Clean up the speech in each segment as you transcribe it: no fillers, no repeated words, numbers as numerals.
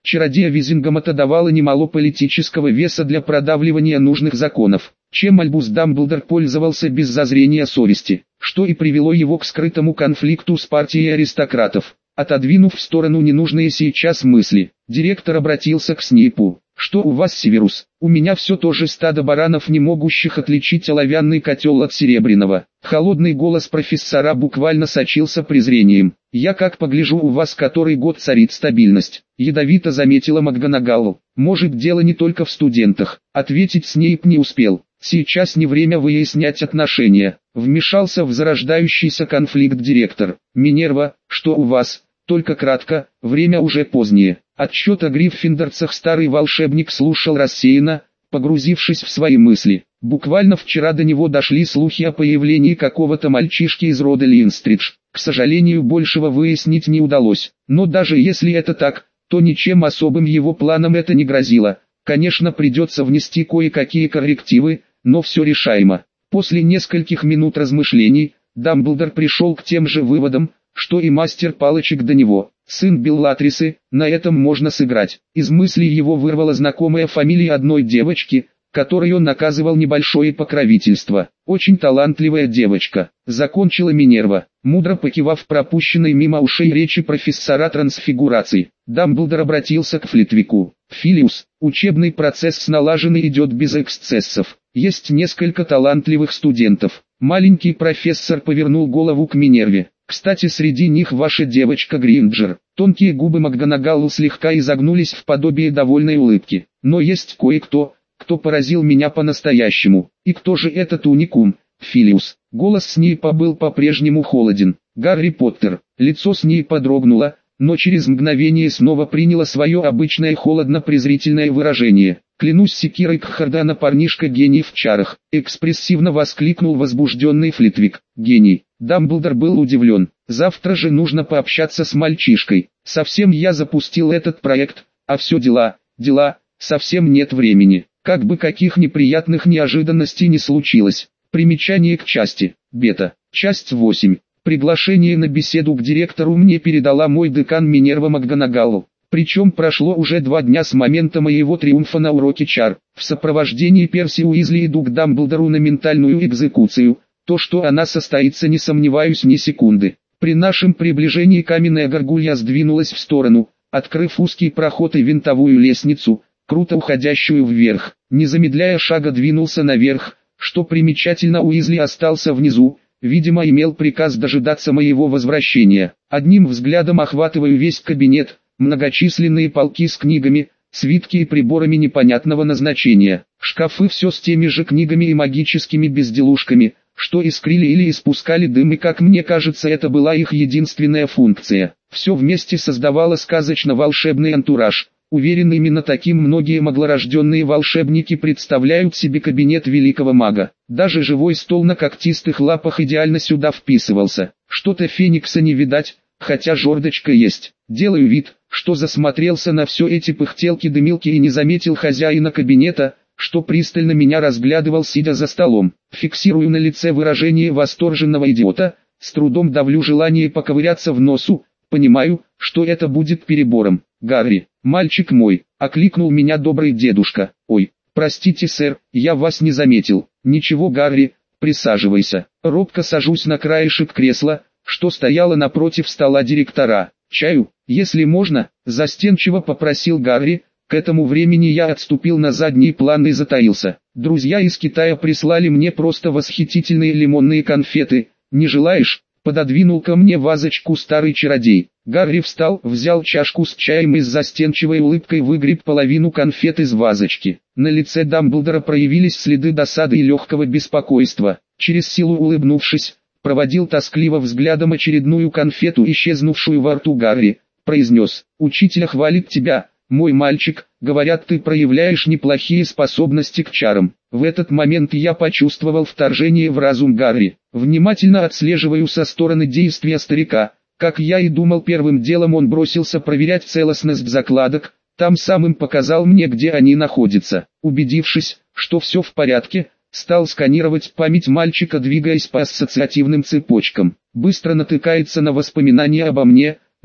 Чародея Визингомота давало немало политического веса для продавливания нужных законов, чем Альбус Дамблдор пользовался без зазрения совести, что и привело его к скрытому конфликту с партией аристократов. Отодвинув в сторону ненужные сейчас мысли, директор обратился к Снейпу. «Что у вас, Северус? У меня все то же стадо баранов, не могущих отличить оловянный котел от серебряного». Холодный голос профессора буквально сочился презрением. «Я как погляжу, у вас который год царит стабильность», — ядовито заметила МакГонагал. «Может, дело не только в студентах», — ответить Снейп не успел. «Сейчас не время выяснять отношения», — вмешался в зарождающийся конфликт директор. «Минерва, что у вас?» «Только кратко, время уже позднее». Отчет о гриффиндорцах старый волшебник слушал рассеянно, погрузившись в свои мысли. Буквально вчера до него дошли слухи о появлении какого-то мальчишки из рода Линстридж. К сожалению, большего выяснить не удалось. Но даже если это так, то ничем особым его планам это не грозило. Конечно, придется внести кое-какие коррективы, но все решаемо. После нескольких минут размышлений, Дамблдор пришел к тем же выводам, что и мастер палочек до него. Сын Беллатрисы, на этом можно сыграть. Из мыслей его вырвала знакомая фамилия одной девочки, которой он оказывал небольшое покровительство. Очень талантливая девочка, закончила Минерва, мудро покивав пропущенной мимо ушей речи профессора трансфигурации. Дамблдор обратился к Флитвику. «Филиус, учебный процесс налаженный идет без эксцессов. Есть несколько талантливых студентов». Маленький профессор повернул голову к Минерве. «Кстати, среди них ваша девочка Гринджер». Тонкие губы МакГонагал слегка изогнулись в подобие довольной улыбки. «Но есть кое-кто, кто поразил меня по-настоящему. И кто же этот уникум, Филиус?» Голос Снейпа был по-прежнему холоден. «Гарри Поттер». Лицо Снейпа дрогнуло, но через мгновение снова приняло свое обычное холодно-презрительное выражение. «Клянусь секирой Кхардана, парнишка гений в чарах», — экспрессивно воскликнул возбужденный Флитвик. «Гений». Дамблдор был удивлен. «Завтра же нужно пообщаться с мальчишкой. Совсем я запустил этот проект, а все дела, совсем нет времени. Как бы каких неприятных неожиданностей не случилось». Примечание к части. Бета. Часть 8. Приглашение на беседу к директору мне передала мой декан Минерва МакГонагал. Причем прошло уже 2 дня с момента моего триумфа на уроке чар. В сопровождении Перси Уизли иду к Дамблдору на ментальную экзекуцию. То, что она состоится, не сомневаюсь ни секунды. При нашем приближении каменная горгулья сдвинулась в сторону, открыв узкий проход и винтовую лестницу, круто уходящую вверх. Не замедляя шага, двинулся наверх. Что примечательно, Уизли остался внизу, видимо имел приказ дожидаться моего возвращения. Одним взглядом охватываю весь кабинет, многочисленные полки с книгами, свитки и приборами непонятного назначения. Шкафы все с теми же книгами и магическими безделушками, что искрили или испускали дым, и, как мне кажется, это была их единственная функция. Все вместе создавало сказочно-волшебный антураж. Уверен, именно таким многие маглорожденные волшебники представляют себе кабинет великого мага. Даже живой стол на когтистых лапах идеально сюда вписывался. Что-то Феникса не видать, хотя жердочка есть. Делаю вид, что засмотрелся на все эти пыхтелки-дымилки и не заметил хозяина кабинета, что пристально меня разглядывал, сидя за столом. Фиксирую на лице выражение восторженного идиота, с трудом давлю желание поковыряться в носу, понимаю, что это будет перебором. «Гарри, мальчик мой», — окликнул меня добрый дедушка. «Ой, простите, сэр, я вас не заметил». «Ничего, Гарри, присаживайся». Робко сажусь на краешек кресла, что стояло напротив стола директора. «Чаю, если можно», — застенчиво попросил Гарри. К этому времени я отступил на задний план и затаился. Друзья из Китая прислали мне просто восхитительные лимонные конфеты. «Не желаешь?» — пододвинул ко мне вазочку старый чародей. Гарри встал, взял чашку с чаем и с застенчивой улыбкой выгреб половину конфет из вазочки. На лице Дамблдора проявились следы досады и легкого беспокойства. Через силу улыбнувшись, проводил тоскливо взглядом очередную конфету, исчезнувшую во рту Гарри. Произнес: «Учитель хвалит тебя, мой мальчик, говорят, ты проявляешь неплохие способности к чарам». В этот момент я почувствовал вторжение в разум Гарри. Внимательно отслеживаю со стороны действия старика. Как я и думал, первым делом он бросился проверять целостность закладок, там самым показал мне, где они находятся. Убедившись, что все в порядке, стал сканировать память мальчика, двигаясь по ассоциативным цепочкам. Быстро натыкается на воспоминания обо мне,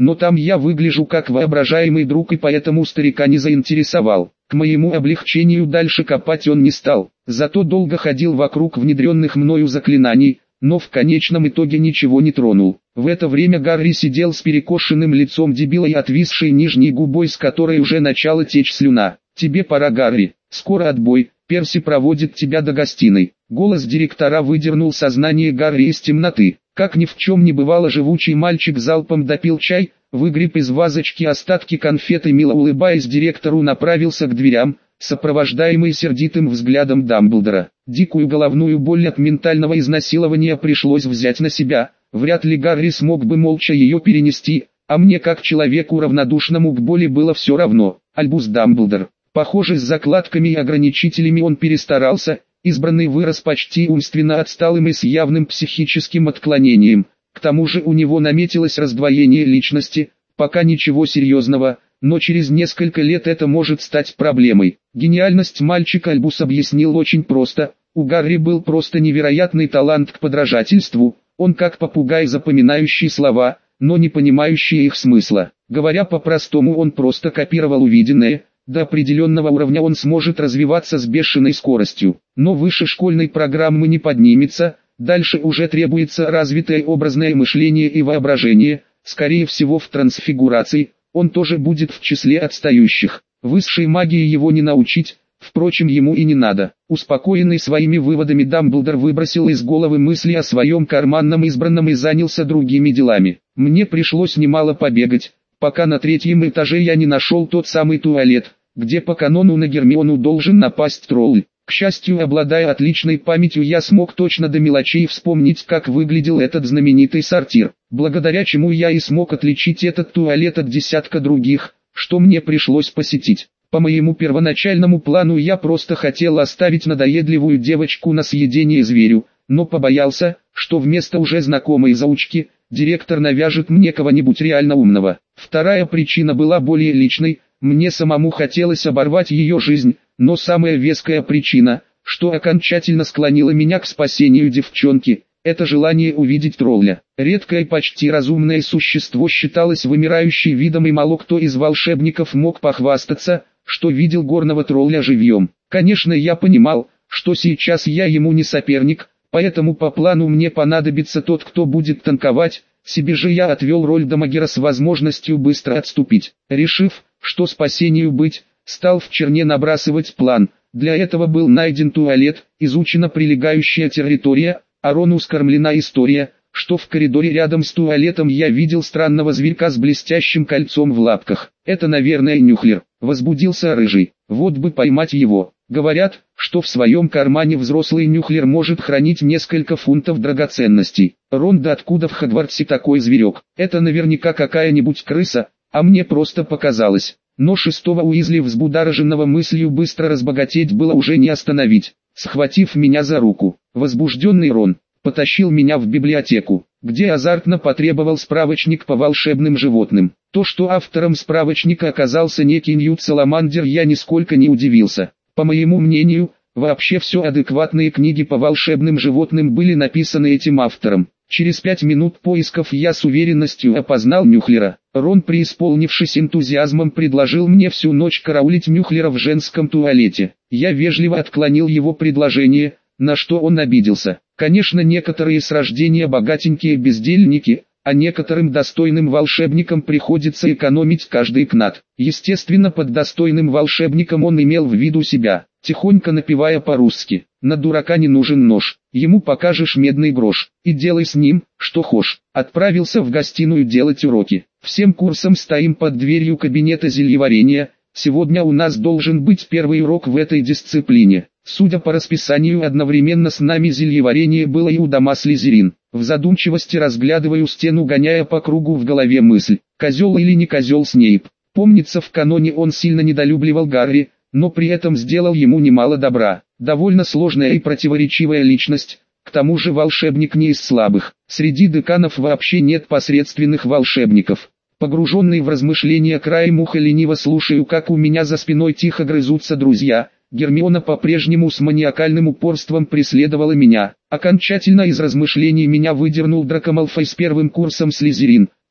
но там я выгляжу как воображаемый друг и поэтому старика не заинтересовал. К моему облегчению дальше копать он не стал, зато долго ходил вокруг внедренных мною заклинаний, но в конечном итоге ничего не тронул. В это время Гарри сидел с перекошенным лицом дебила и отвисшей нижней губой, с которой уже начала течь слюна. «Тебе пора, Гарри, скоро отбой, Перси проводит тебя до гостиной». Голос директора выдернул сознание Гарри из темноты. Как ни в чем не бывало, живучий мальчик залпом допил чай, выгреб из вазочки остатки конфет и, мило улыбаясь директору, направился к дверям, сопровождаемый сердитым взглядом Дамблдора. Дикую головную боль от ментального изнасилования пришлось взять на себя. Вряд ли Гарри смог бы молча ее перенести, а мне как человеку равнодушному к боли было все равно. Альбус Дамблдор. Похоже, с закладками и ограничителями он перестарался. Избранный вырос почти умственно отсталым и с явным психическим отклонением. К тому же у него наметилось раздвоение личности, пока ничего серьезного, но через несколько лет это может стать проблемой. Гениальность мальчика Альбус объяснил очень просто. У Гарри был просто невероятный талант к подражательству, он как попугай, запоминающий слова, но не понимающий их смысла. Говоря по-простому, он просто копировал увиденное. До определенного уровня он сможет развиваться с бешеной скоростью, но выше школьной программы не поднимется, дальше уже требуется развитое образное мышление и воображение, скорее всего в трансфигурации, он тоже будет в числе отстающих. Высшей магии его не научить, впрочем ему и не надо. Успокоенный своими выводами Дамблдор выбросил из головы мысли о своем карманном избранном и занялся другими делами. Мне пришлось немало побегать, пока на третьем этаже я не нашел тот самый туалет, где по канону на Гермиону должен напасть тролль. К счастью, обладая отличной памятью, я смог точно до мелочей вспомнить, как выглядел этот знаменитый сортир, благодаря чему я и смог отличить этот туалет от десятка других, что мне пришлось посетить. По моему первоначальному плану я просто хотел оставить надоедливую девочку на съедение зверю, но побоялся, что вместо уже знакомой заучки, директор навяжет мне кого-нибудь реально умного. Вторая причина была более личной, мне самому хотелось оборвать ее жизнь, но самая веская причина, что окончательно склонила меня к спасению девчонки, это желание увидеть тролля. Редкое почти разумное существо считалось вымирающим видом, и мало кто из волшебников мог похвастаться, что видел горного тролля живьем. Конечно, я понимал, что сейчас я ему не соперник, поэтому по плану мне понадобится тот, кто будет танковать, себе же я отвел роль дамагера с возможностью быстро отступить. Решив, что спасению быть, стал в черне набрасывать план. Для этого был найден туалет, изучена прилегающая территория, а Рону скормлена история, что в коридоре рядом с туалетом я видел странного зверька с блестящим кольцом в лапках. Это, наверное, Нюхлер. Возбудился Рыжий. Вот бы поймать его. Говорят, что в своем кармане взрослый Нюхлер может хранить несколько фунтов драгоценностей. Рон, да откуда в Хогвартсе такой зверек? Это наверняка какая-нибудь крыса, а мне просто показалось. Но шестого Уизли, взбудораженного мыслью быстро разбогатеть, было уже не остановить. Схватив меня за руку, возбужденный Рон потащил меня в библиотеку, где азартно потребовал справочник по волшебным животным. То, что автором справочника оказался некий Ньют Саламандер, я нисколько не удивился. По моему мнению, вообще все адекватные книги по волшебным животным были написаны этим автором. Через 5 минут поисков я с уверенностью опознал Нюхлера. Рон, преисполнившись энтузиазмом, предложил мне всю ночь караулить Нюхлера в женском туалете. Я вежливо отклонил его предложение, на что он обиделся. Конечно, некоторые с рождения богатенькие бездельники, а некоторым достойным волшебникам приходится экономить каждый кнат. Естественно, под достойным волшебником он имел в виду себя, тихонько напевая по-русски: «На дурака не нужен нож, ему покажешь медный грош, и делай с ним, что хошь». Отправился в гостиную делать уроки. Всем курсом стоим под дверью кабинета зельеварения. Сегодня у нас должен быть первый урок в этой дисциплине. Судя по расписанию, одновременно с нами зельеварение было и у дома Слизерин. В задумчивости разглядываю стену, гоняя по кругу в голове мысль: козел или не козел Снейп. Помнится, в каноне он сильно недолюбливал Гарри, но при этом сделал ему немало добра. Довольно сложная и противоречивая личность, к тому же волшебник не из слабых. Среди деканов вообще нет посредственных волшебников. Погруженный в размышления, краем уха лениво слушаю, как у меня за спиной тихо грызутся друзья. Гермиона по-прежнему с маниакальным упорством преследовала меня. Окончательно из размышлений меня выдернул Драко Малфой с первым курсом Слизерин.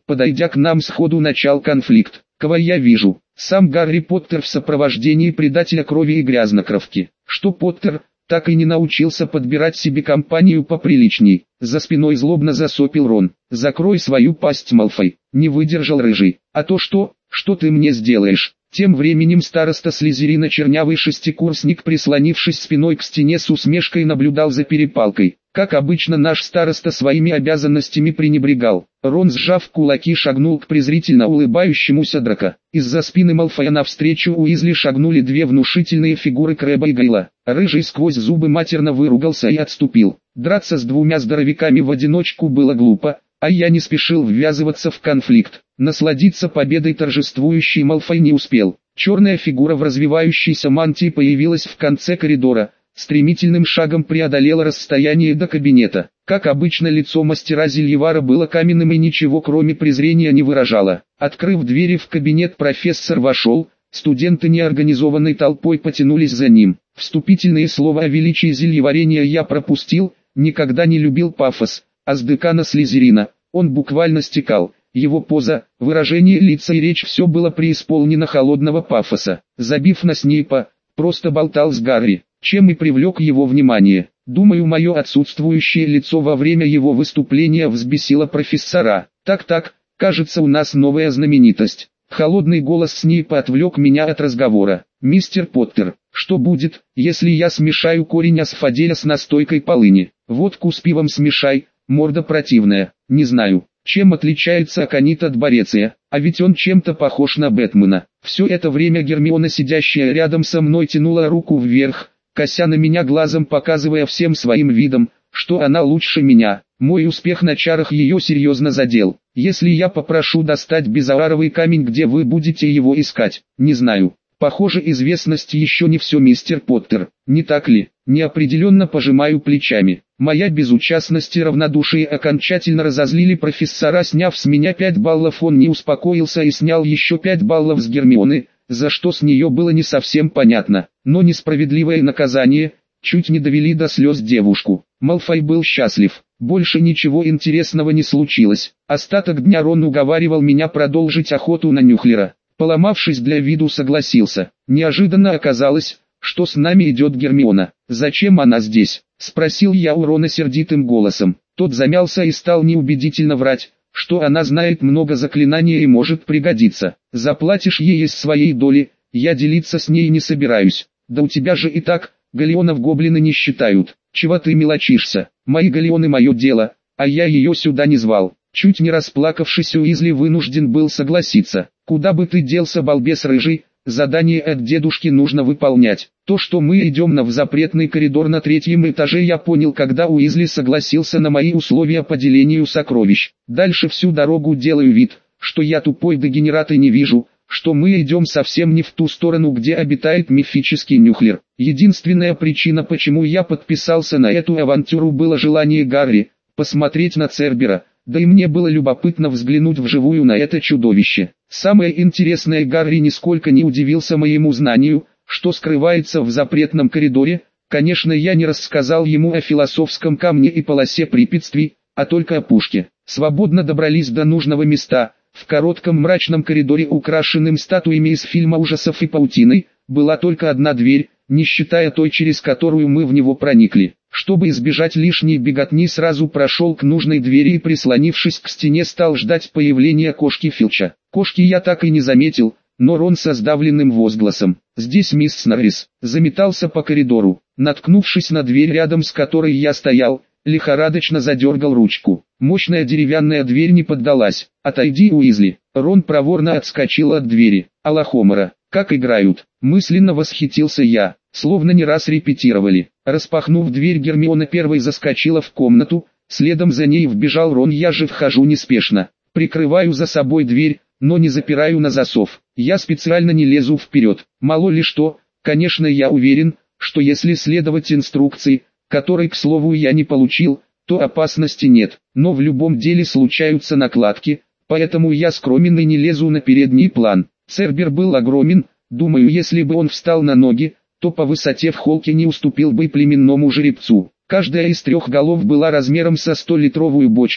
подойдя к нам сходу начал конфликт. Кого я вижу? Сам Гарри Поттер в сопровождении предателя крови и грязнокровки. Что Поттер так и не научился подбирать себе компанию поприличней. За спиной злобно засопил Рон. «Закрой свою пасть, Малфой!» Не выдержал Рыжий. «А то что? Что ты мне сделаешь?» Тем временем староста Слизерина, чернявый шестикурсник, прислонившись спиной к стене, с усмешкой наблюдал за перепалкой. Как обычно, наш староста своими обязанностями пренебрегал. Рон, сжав кулаки, шагнул к презрительно улыбающемуся Драко. Из-за спины Малфоя навстречу Уизли шагнули две внушительные фигуры Крэба и Гайла. Рыжий сквозь зубы матерно выругался и отступил. Драться с двумя здоровяками в одиночку было глупо, а я не спешил ввязываться в конфликт. Насладиться победой торжествующий Малфой не успел. Черная фигура в развивающейся мантии появилась в конце коридора, стремительным шагом преодолела расстояние до кабинета. Как обычно, лицо мастера Зельевара было каменным и ничего кроме презрения не выражало. Открыв двери в кабинет, профессор вошел, студенты неорганизованной толпой потянулись за ним. Вступительные слова о величии зельеварения я пропустил, никогда не любил пафос, а с декана Слизерина он буквально стекал. Его поза, выражение лица и речь — все было преисполнено холодного пафоса. Забив на Снейпа, просто болтал с Гарри, чем и привлек его внимание. Думаю, мое отсутствующее лицо во время его выступления взбесило профессора. Так, кажется, у нас новая знаменитость. Холодный голос Снейпа отвлек меня от разговора. «Мистер Поттер, что будет, если я смешаю корень асфаделя с настойкой полыни? Водку с пивом смешай, морда противная». «Не знаю, чем отличается аконит от бореция, а ведь он чем-то похож на Бэтмена». Все это время Гермиона, сидящая рядом со мной, тянула руку вверх, кося на меня глазом, показывая всем своим видом, что она лучше меня. Мой успех на чарах ее серьезно задел. «Если я попрошу достать безауровый камень, где вы будете его искать?» «Не знаю. Похоже, известность еще не все, мистер Поттер. Не так ли?» Неопределенно пожимаю плечами. Моя безучастность и равнодушие окончательно разозлили профессора. Сняв с меня 5 баллов, он не успокоился и снял еще 5 баллов с Гермионы, за что с нее было не совсем понятно. Но несправедливое наказание чуть не довели до слез девушку. Малфой был счастлив. Больше ничего интересного не случилось. Остаток дня Рон уговаривал меня продолжить охоту на Нюхлера. Поломавшись, для виду согласился. Неожиданно оказалось, что с нами идет Гермиона. «Зачем она здесь?» — спросил я у Рона сердитым голосом. Тот замялся и стал неубедительно врать, что она знает много заклинаний и может пригодиться. «Заплатишь ей из своей доли, я делиться с ней не собираюсь. Да у тебя же и так галеонов гоблины не считают. Чего ты мелочишься? Мои галеоны — мое дело, а я ее сюда не звал». Чуть не расплакавшись, Уизли вынужден был согласиться. «Куда бы ты делся, балбес рыжий? Задание от дедушки нужно выполнять». То, что мы идем в запретный коридор на 3-м этаже, я понял, когда Уизли согласился на мои условия по делению сокровищ. Дальше всю дорогу делаю вид, что я тупой дегенерат и не вижу, что мы идем совсем не в ту сторону, где обитает мифический Нюхлер. Единственная причина, почему я подписался на эту авантюру, было желание Гарри посмотреть на Цербера. Да и мне было любопытно взглянуть вживую на это чудовище. Самое интересное, Гарри нисколько не удивился моему знанию, что скрывается в запретном коридоре. Конечно, я не рассказал ему о философском камне и полосе препятствий, а только о пушке. Свободно добрались до нужного места. В коротком мрачном коридоре, украшенным статуями из фильма ужасов и паутиной, была только одна дверь, не считая той, через которую мы в него проникли. Чтобы избежать лишней беготни, сразу прошел к нужной двери и, прислонившись к стене, стал ждать появления кошки Филча. Кошки я так и не заметил, но Рон со сдавленным возгласом «Здесь мисс Норрис» заметался по коридору. Наткнувшись на дверь, рядом с которой я стоял, лихорадочно задергал ручку. Мощная деревянная дверь не поддалась. «Отойди, Уизли!» Рон проворно отскочил от двери. «Алахомора, как играют!» Мысленно восхитился я, словно не раз репетировали. Распахнув дверь, Гермиона первой заскочила в комнату, следом за ней вбежал Рон. Я же вхожу неспешно, прикрываю за собой дверь, но не запираю на засов. Я специально не лезу вперед, мало ли что. Конечно, я уверен, что если следовать инструкции, которой, к слову, я не получил, то опасности нет. Но в любом деле случаются накладки, поэтому я скромен и не лезу на передний план. Цербер был огромен, думаю, если бы он встал на ноги, то по высоте в холке не уступил бы племенному жеребцу. Каждая из 3 голов была размером со 100-литровую бочку,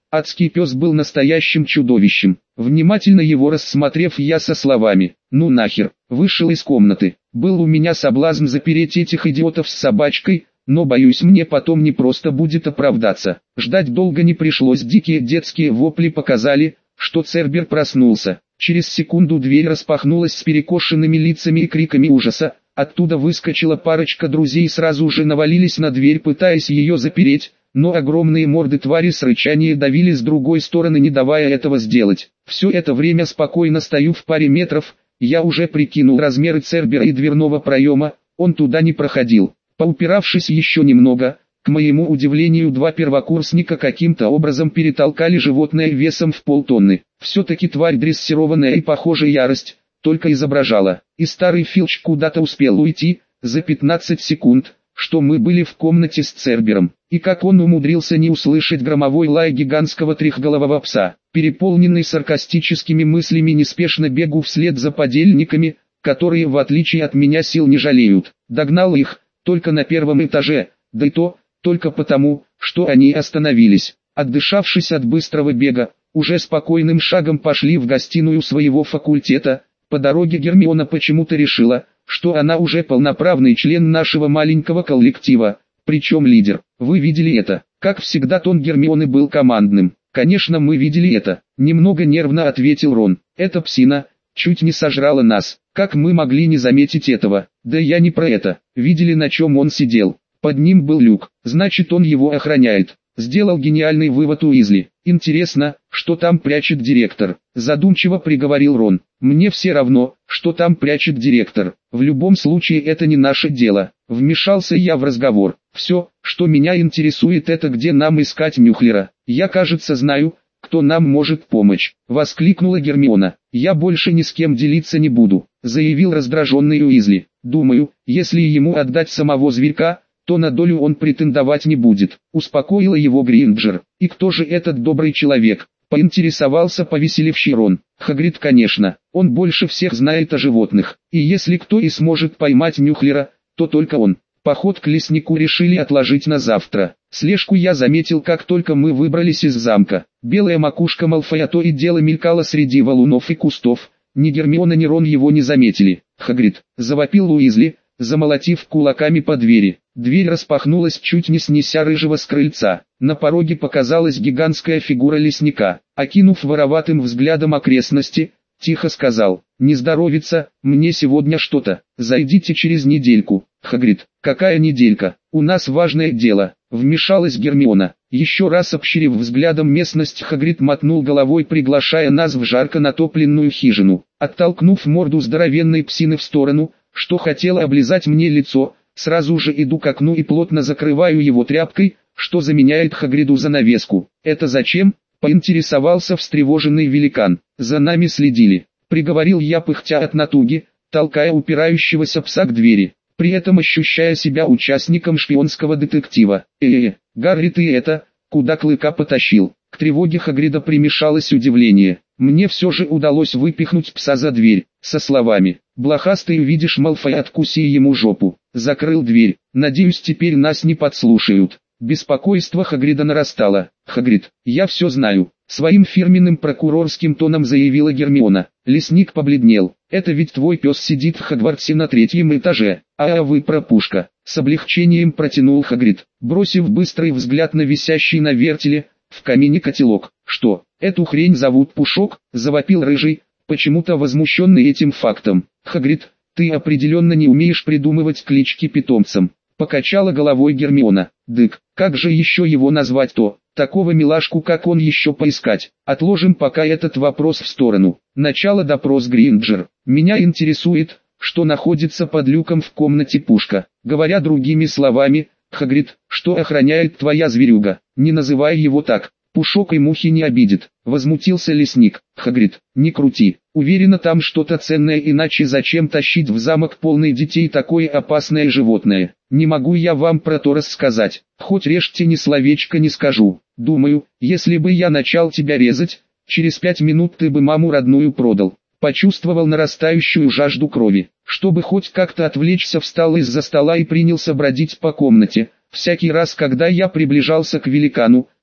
Адский пес был настоящим чудовищем. Внимательно его рассмотрев, я со словами «ну нахер» вышел из комнаты. Был у меня соблазн запереть этих идиотов с собачкой, но боюсь, мне потом не просто будет оправдаться. Ждать долго не пришлось, дикие детские вопли показали, что Цербер проснулся. Через секунду дверь распахнулась с перекошенными лицами и криками ужаса. Оттуда выскочила парочка друзей и сразу же навалились на дверь, пытаясь ее запереть, но огромные морды твари с рычанием давили с другой стороны, не давая этого сделать. Все это время спокойно стою в паре метров, я уже прикинул размеры Цербера и дверного проема, он туда не проходил. Поупиравшись еще немного, к моему удивлению, два первокурсника каким-то образом перетолкали животное весом в полтонны. Все-таки тварь дрессированная и, похоже, ярость только изображала. И старый Филч куда-то успел уйти за 15 секунд, что мы были в комнате с Цербером. И как он умудрился не услышать громовой лай гигантского трехголового пса. Переполненный саркастическими мыслями, неспешно бегу вслед за подельниками, которые, в отличие от меня, сил не жалеют. Догнал их только на первом этаже, да и то только потому, что они остановились. Отдышавшись от быстрого бега, уже спокойным шагом пошли в гостиную своего факультета. По дороге Гермиона почему-то решила, что она уже полноправный член нашего маленького коллектива, причем лидер. Вы видели это? Как всегда, тон Гермионы был командным. Конечно, мы видели это. Немного нервно ответил Рон. Эта псина чуть не сожрала нас. Как мы могли не заметить этого? Да я не про это. Видели, на чем он сидел? Под ним был люк. Значит, он его охраняет. Сделал гениальный вывод Уизли. Интересно, что там прячет директор? Задумчиво приговорил Рон. Мне все равно, что там прячет директор. В любом случае это не наше дело. Вмешался я в разговор. Все, что меня интересует, это где нам искать Мюхлера. Я, кажется, знаю, кто нам может помочь. Воскликнула Гермиона. Я больше ни с кем делиться не буду, заявил раздраженный Уизли. Думаю, если ему отдать самого зверька, то на долю он претендовать не будет. Успокоила его Гринджер. И кто же этот добрый человек? Поинтересовался повеселевший Рон. Хагрид, конечно. Он больше всех знает о животных. И если кто и сможет поймать Мюхлера, то только он. Поход к леснику решили отложить на завтра. Слежку я заметил, как только мы выбрались из замка. Белая макушка Малфоя то и дело мелькала среди валунов и кустов. Ни Гермиона, ни Рон его не заметили. Хагрид, завопил Уизли, замолотив кулаками по двери. Дверь распахнулась, чуть не снеся рыжего с крыльца. На пороге показалась гигантская фигура лесника. Окинув вороватым взглядом окрестности, тихо сказал: «Не здоровится, мне сегодня что-то. Зайдите через недельку». Хагрид, какая неделька? У нас важное дело. Вмешалась Гермиона. Еще раз обширив взглядом местность, Хагрид мотнул головой, приглашая нас в жарко натопленную хижину. Оттолкнув морду здоровенной псины в сторону, что хотела облизать мне лицо, сразу же иду к окну и плотно закрываю его тряпкой, что заменяет Хагриду занавеску. «Это зачем?» — поинтересовался встревоженный великан. «За нами следили», — приговорил я, пыхтя от натуги, толкая упирающегося пса к двери, при этом ощущая себя участником шпионского детектива. Гарри, ты это, куда Клыка потащил?» К тревоге Хагрида примешалось удивление. Мне все же удалось выпихнуть пса за дверь, со словами: «Блохастый, увидишь Малфоя, откуси ему жопу». Закрыл дверь. Надеюсь, теперь нас не подслушают. Беспокойство Хагрида нарастало. «Хагрид, я все знаю», — своим фирменным прокурорским тоном заявила Гермиона. Лесник побледнел. «Это ведь твой пес сидит в Хогвартсе на 3-м этаже, а вы пропушка». С облегчением протянул Хагрид, бросив быстрый взгляд на висящий на вертеле в камине котелок. «Что, эту хрень зовут Пушок?» — завопил Рыжий, почему-то возмущенный этим фактом. «Хагрид, ты определенно не умеешь придумывать клички питомцам», — покачала головой Гермиона. «Дык, как же еще его назвать-то? Такого милашку, как он, еще поискать. Отложим пока этот вопрос в сторону. Начало допрос Гринджер. Меня интересует, что находится под люком в комнате Пушка. Говоря другими словами, Хагрид, что охраняет твоя зверюга? Не называй его так. Пушок и мухи не обидит», — возмутился лесник. «Хагрид, не крути. Уверена, там что-то ценное, иначе зачем тащить в замок полный детей такое опасное животное? Не могу я вам про то рассказать. Хоть режьте, ни словечко не скажу. Думаю, если бы я начал тебя резать, через 5 минут ты бы маму родную продал». Почувствовал нарастающую жажду крови. Чтобы хоть как-то отвлечься, встал из-за стола и принялся бродить по комнате. Всякий раз, когда я приближался к великану,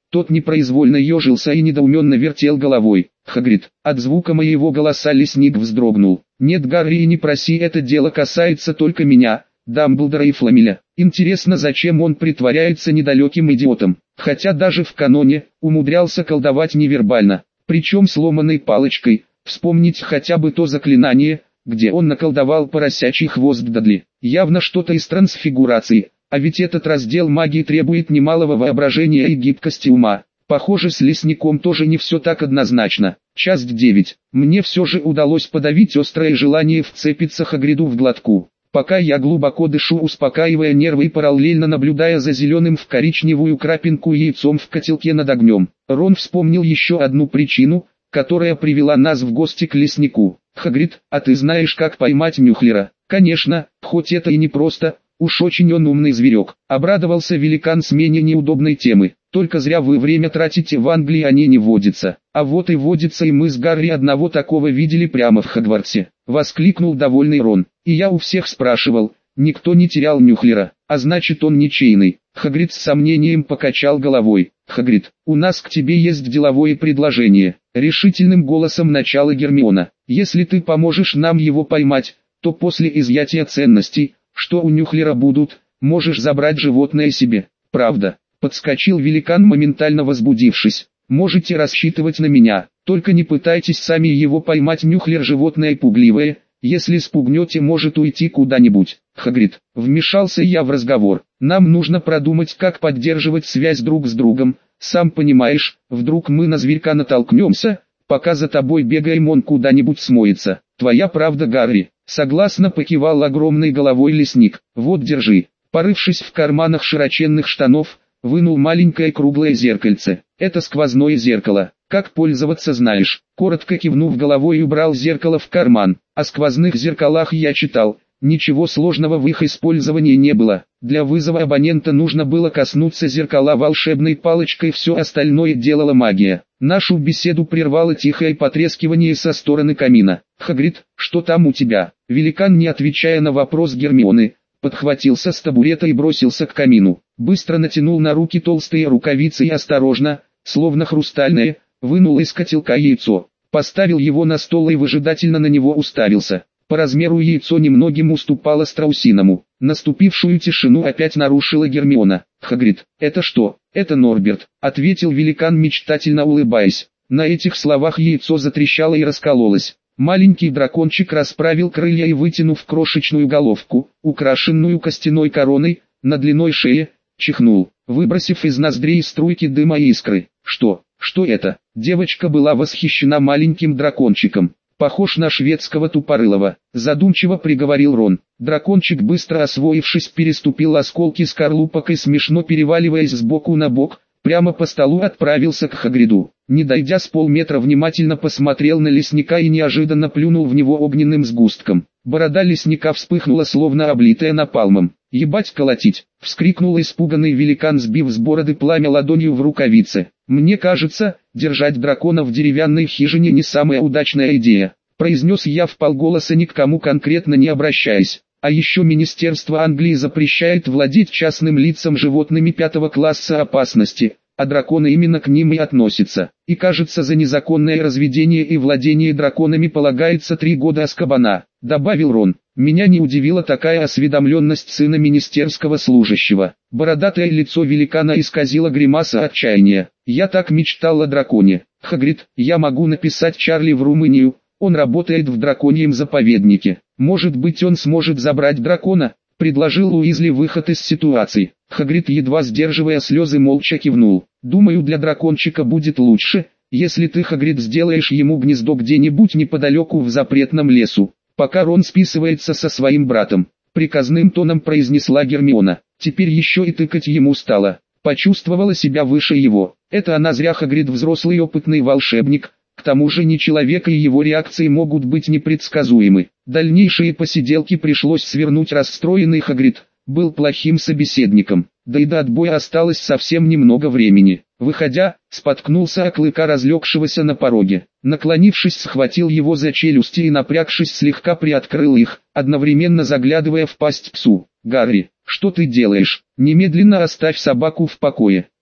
Тот непроизвольно ежился и недоуменно вертел головой. Хагрид, от звука моего голоса лесник вздрогнул. Нет, Гарри, и не проси, это дело касается только меня, Дамблдора и Фламеля. Интересно, зачем он притворяется недалеким идиотом, хотя даже в каноне умудрялся колдовать невербально, причем сломанной палочкой. Вспомнить хотя бы то заклинание, где он наколдовал поросячий хвост Дадли. Явно что-то из трансфигурации, а ведь этот раздел магии требует немалого воображения и гибкости ума. Похоже, с лесником тоже не все так однозначно. Часть 9. Мне все же удалось подавить острое желание вцепиться Хагриду в глотку. Пока я глубоко дышу, успокаивая нервы и параллельно наблюдая за зеленым в коричневую крапинку яйцом в котелке над огнем, Рон вспомнил еще одну причину, которая привела нас в гости к леснику. «Хагрид, а ты знаешь, как поймать Нюхлера?» «Конечно, хоть это и не просто, уж очень он умный зверек», — обрадовался великан смене неудобной темы. «Только зря вы время тратите, в Англии они не водятся». «А вот и водятся, и мы с Гарри одного такого видели прямо в Хогвартсе», — воскликнул довольный Рон. «И я у всех спрашивал, никто не терял Нюхлера, а значит он ничейный». Хагрид с сомнением покачал головой. «Хагрид, у нас к тебе есть деловое предложение», — решительным голосом начала Гермиона. «Если ты поможешь нам его поймать, то после изъятия ценностей, что у Нюхлера будут, можешь забрать животное себе». «Правда?» — подскочил великан, моментально возбудившись. «Можете рассчитывать на меня, только не пытайтесь сами его поймать, Нюхлер животное пугливое, если спугнете, может уйти куда-нибудь». «Хагрид», — вмешался я в разговор, — «нам нужно продумать, как поддерживать связь друг с другом, сам понимаешь, вдруг мы на зверька натолкнемся, пока за тобой бегаем, он куда-нибудь смоется». «Твоя правда, Гарри», — согласно покивал огромной головой лесник. «Вот держи». Порывшись в карманах широченных штанов, вынул маленькое круглое зеркальце. «Это сквозное зеркало. Как пользоваться знаешь». Коротко кивнув головой, убрал зеркало в карман. О сквозных зеркалах я читал. Ничего сложного в их использовании не было. Для вызова абонента нужно было коснуться зеркала волшебной палочкой, все остальное делала магия. Нашу беседу прервало тихое потрескивание со стороны камина. «Хагрид, что там у тебя?» Великан, не отвечая на вопрос Гермионы, подхватился с табурета и бросился к камину. Быстро натянул на руки толстые рукавицы и осторожно, словно хрустальное, вынул из котелка яйцо. Поставил его на стол и выжидательно на него уставился. По размеру яйцо немногим уступало страусиному. Наступившую тишину опять нарушила Гермиона. «Хагрид, это что?» «Это Норберт», — ответил великан, мечтательно улыбаясь. На этих словах яйцо затрещало и раскололось. Маленький дракончик расправил крылья и, вытянув крошечную головку, украшенную костяной короной, на длинной шее, чихнул, выбросив из ноздрей струйки дыма и искры. «Что? Что это?» Девочка была восхищена маленьким дракончиком. «Похож на шведского тупорылого», — задумчиво приговорил Рон. Дракончик, быстро освоившись, переступил осколки скорлупок и, смешно переваливаясь с боку на бок, прямо по столу отправился к Хагриду. Не дойдя с полметра, внимательно посмотрел на лесника и неожиданно плюнул в него огненным сгустком. Борода лесника вспыхнула, словно облитая напалмом. «Ебать колотить!» — вскрикнул испуганный великан, сбив с бороды пламя ладонью в рукавице. «Мне кажется, держать дракона в деревянной хижине не самая удачная идея», — произнес я вполголоса, ни к кому конкретно не обращаясь. «А еще Министерство Англии запрещает владеть частным лицам животными 5-го класса опасности, а драконы именно к ним и относятся. И кажется, за незаконное разведение и владение драконами полагается 3 года аскабана», — добавил Рон. Меня не удивила такая осведомленность сына министерского служащего. Бородатое лицо великана исказило гримаса отчаяния. «Я так мечтал о драконе. Хагрид, я могу написать Чарли в Румынию, он работает в драконьем заповеднике. Может быть, он сможет забрать дракона?» — предложил Уизли выход из ситуации. Хагрид, едва сдерживая слезы, молча кивнул. «Думаю, для дракончика будет лучше, если ты, Хагрид, сделаешь ему гнездо где-нибудь неподалеку в запретном лесу, пока Рон списывается со своим братом», — приказным тоном произнесла Гермиона. Теперь еще и тыкать ему стало. Почувствовала себя выше его. Это она зря, Хагрид взрослый опытный волшебник, к тому же не человек, и его реакции могут быть непредсказуемы. Дальнейшие посиделки пришлось свернуть. Расстроенный Хагрид был плохим собеседником, да и до отбоя осталось совсем немного времени. Выходя, споткнулся о Клыка, разлегшегося на пороге. Наклонившись, схватил его за челюсти и, напрягшись, слегка приоткрыл их, одновременно заглядывая в пасть псу. «Гарри, что ты делаешь? Немедленно оставь собаку в покое».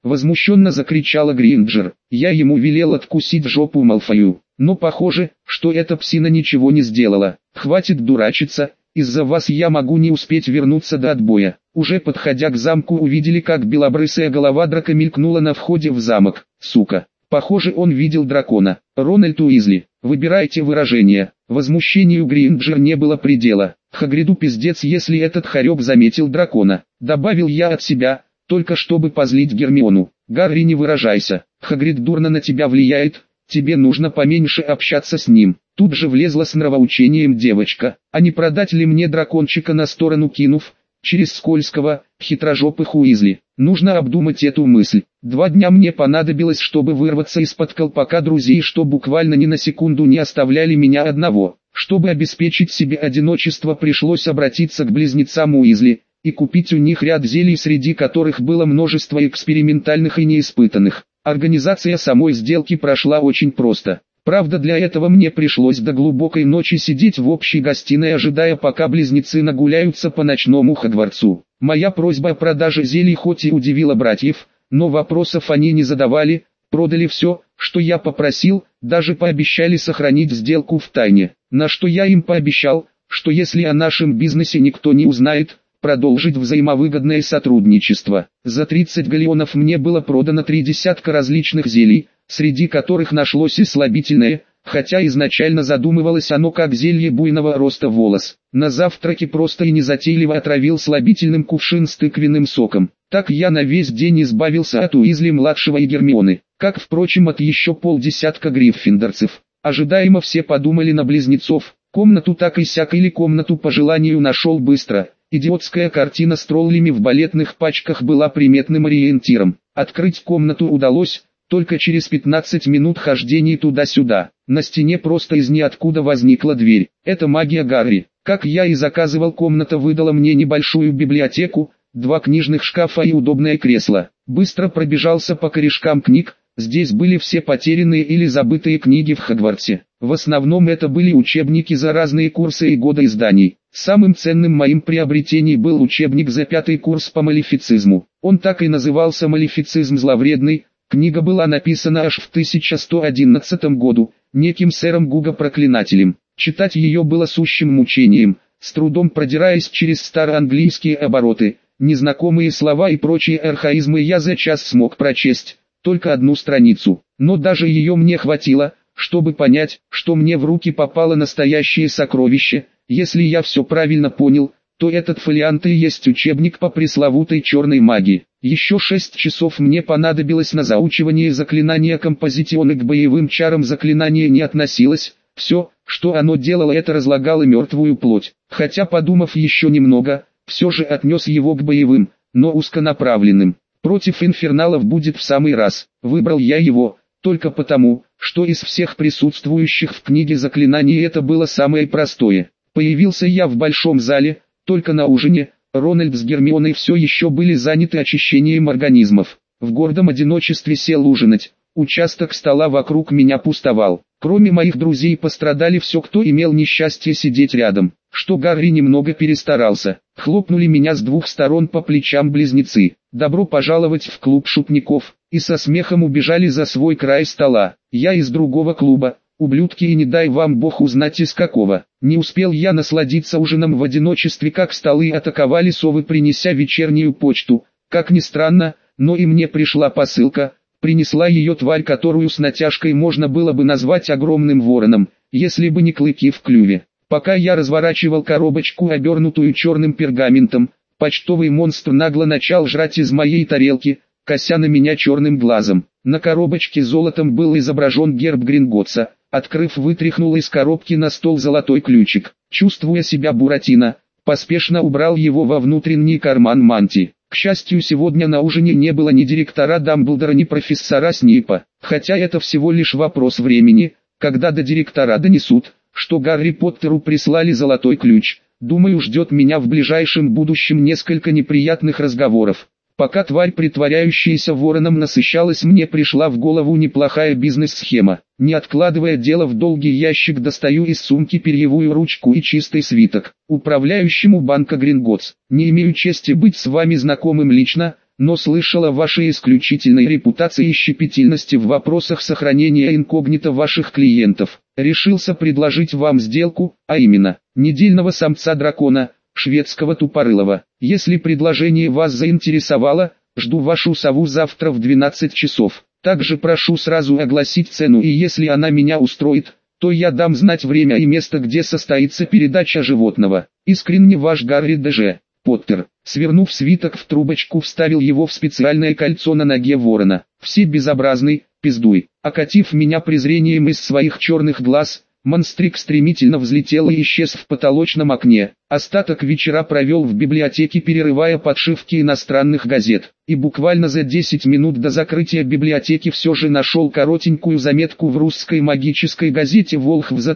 возмущенно закричала Гринджер. Я ему велел откусить жопу Малфою, но похоже, что эта псина ничего не сделала. Хватит дурачиться, из-за вас я могу не успеть вернуться до отбоя. Уже подходя к замку увидели, как белобрысая голова Драка мелькнула на входе в замок. Сука. Похоже, он видел дракона. Рональд Уизли, выбирайте выражение. Возмущению Гринджер не было предела. Хагриду пиздец, если этот хорек заметил дракона. Добавил я от себя, только чтобы позлить Гермиону. Гарри, не выражайся. Хагрид дурно на тебя влияет, тебе нужно поменьше общаться с ним. Тут же влезла с нравоучением девочка. А не продать ли мне дракончика на сторону кинув, через скользкого, хитрожопых Уизли? Нужно обдумать эту мысль. 2 дня мне понадобилось, чтобы вырваться из-под колпака друзей, что буквально ни на секунду не оставляли меня одного. Чтобы обеспечить себе одиночество, пришлось обратиться к близнецам Уизли и купить у них ряд зелий, среди которых было множество экспериментальных и неиспытанных. Организация самой сделки прошла очень просто. Правда, для этого мне пришлось до глубокой ночи сидеть в общей гостиной, ожидая, пока близнецы нагуляются по ночному Хогвартсу. Моя просьба о продаже зелий хоть и удивила братьев, но вопросов они не задавали, продали все, что я попросил, даже пообещали сохранить сделку в тайне. На что я им пообещал, что если о нашем бизнесе никто не узнает, продолжить взаимовыгодное сотрудничество. За 30 галлеонов мне было продано 3 десятка различных зелий, среди которых нашлось и слабительное, хотя изначально задумывалось оно как зелье буйного роста волос. На завтраке просто и незатейливо отравил слабительным кувшин с тыквенным соком. Так я на весь день избавился от Уизли-младшего и Гермионы, как, впрочем, от еще полдесятка гриффиндорцев. Ожидаемо все подумали на близнецов. Комнату так и сяк или комнату по желанию нашел быстро. Идиотская картина с троллями в балетных пачках была приметным ориентиром. Открыть комнату удалось только через 15 минут хождений туда-сюда. На стене просто из ниоткуда возникла дверь. Это магия Гарри. Как я и заказывал, комната выдала мне небольшую библиотеку, 2 книжных шкафа и удобное кресло. Быстро пробежался по корешкам книг. Здесь были все потерянные или забытые книги в Хогвартсе. В основном это были учебники за разные курсы и годы изданий. Самым ценным моим приобретением был учебник за 5-й курс по малефицизму. Он так и назывался «Малефицизм зловредный». Книга была написана аж в 1111 году, неким сэром Гуго-проклинателем. Читать ее было сущим мучением, с трудом продираясь через староанглийские обороты, незнакомые слова и прочие архаизмы я за час смог прочесть только 1 страницу. Но даже ее мне хватило, чтобы понять, что мне в руки попало настоящее сокровище. Если я все правильно понял, то этот фолиант и есть учебник по пресловутой черной магии. Еще 6 часов мне понадобилось на заучивание заклинания композиционы. К боевым чарам заклинание не относилось. Все, что оно делало, это разлагало мертвую плоть. Хотя, подумав еще немного, все же отнес его к боевым, но узконаправленным. Против инферналов будет в самый раз. Выбрал я его только потому, что из всех присутствующих в книге заклинаний это было самое простое. Появился я в большом зале, только на ужине. Рональд с Гермионой все еще были заняты очищением организмов. В гордом одиночестве сел ужинать. Участок стола вокруг меня пустовал. Кроме моих друзей пострадали все, кто имел несчастье сидеть рядом. Что Гарри немного перестарался. Хлопнули меня с 2 сторон по плечам близнецы. Добро пожаловать в клуб шутников. И со смехом убежали за свой край стола. Я из другого клуба. Ублюдки, и не дай вам бог узнать из какого. Не успел я насладиться ужином в одиночестве, как столы атаковали совы, принеся вечернюю почту. Как ни странно, но и мне пришла посылка. Принесла ее тварь, которую с натяжкой можно было бы назвать огромным вороном, если бы не клыки в клюве. Пока я разворачивал коробочку, обернутую черным пергаментом, почтовый монстр нагло начал жрать из моей тарелки, кося на меня черным глазом. На коробочке золотом был изображен герб Гринготтса. Открыв, вытряхнул из коробки на стол золотой ключик. Чувствуя себя Буратино, поспешно убрал его во внутренний карман мантии. К счастью, сегодня на ужине не было ни директора Дамблдора, ни профессора Снейпа. Хотя это всего лишь вопрос времени, когда до директора донесут, что Гарри Поттеру прислали золотой ключ. Думаю, ждет меня в ближайшем будущем несколько неприятных разговоров. Пока тварь, притворяющаяся вороном, насыщалась, мне пришла в голову неплохая бизнес-схема. Не откладывая дело в долгий ящик, достаю из сумки перьевую ручку и чистый свиток. Управляющему банка Гринготтс: не имею чести быть с вами знакомым лично, но слышал о вашей исключительной репутации и щепетильности в вопросах сохранения инкогнито ваших клиентов. Решился предложить вам сделку, а именно, недельного самца-дракона, шведского тупорылого. Если предложение вас заинтересовало, жду вашу сову завтра в 12 часов. Также прошу сразу огласить цену, и если она меня устроит, то я дам знать время и место, где состоится передача животного. Искренне ваш Гарри Дж. Поттер. Свернув свиток в трубочку, вставил его в специальное кольцо на ноге ворона. Все безобразный, пиздуй. Окатив меня презрением из своих черных глаз, монстрик стремительно взлетел и исчез в потолочном окне. Остаток вечера провел в библиотеке, перерывая подшивки иностранных газет. И буквально за 10 минут до закрытия библиотеки все же нашел коротенькую заметку в русской магической газете «Волхв» за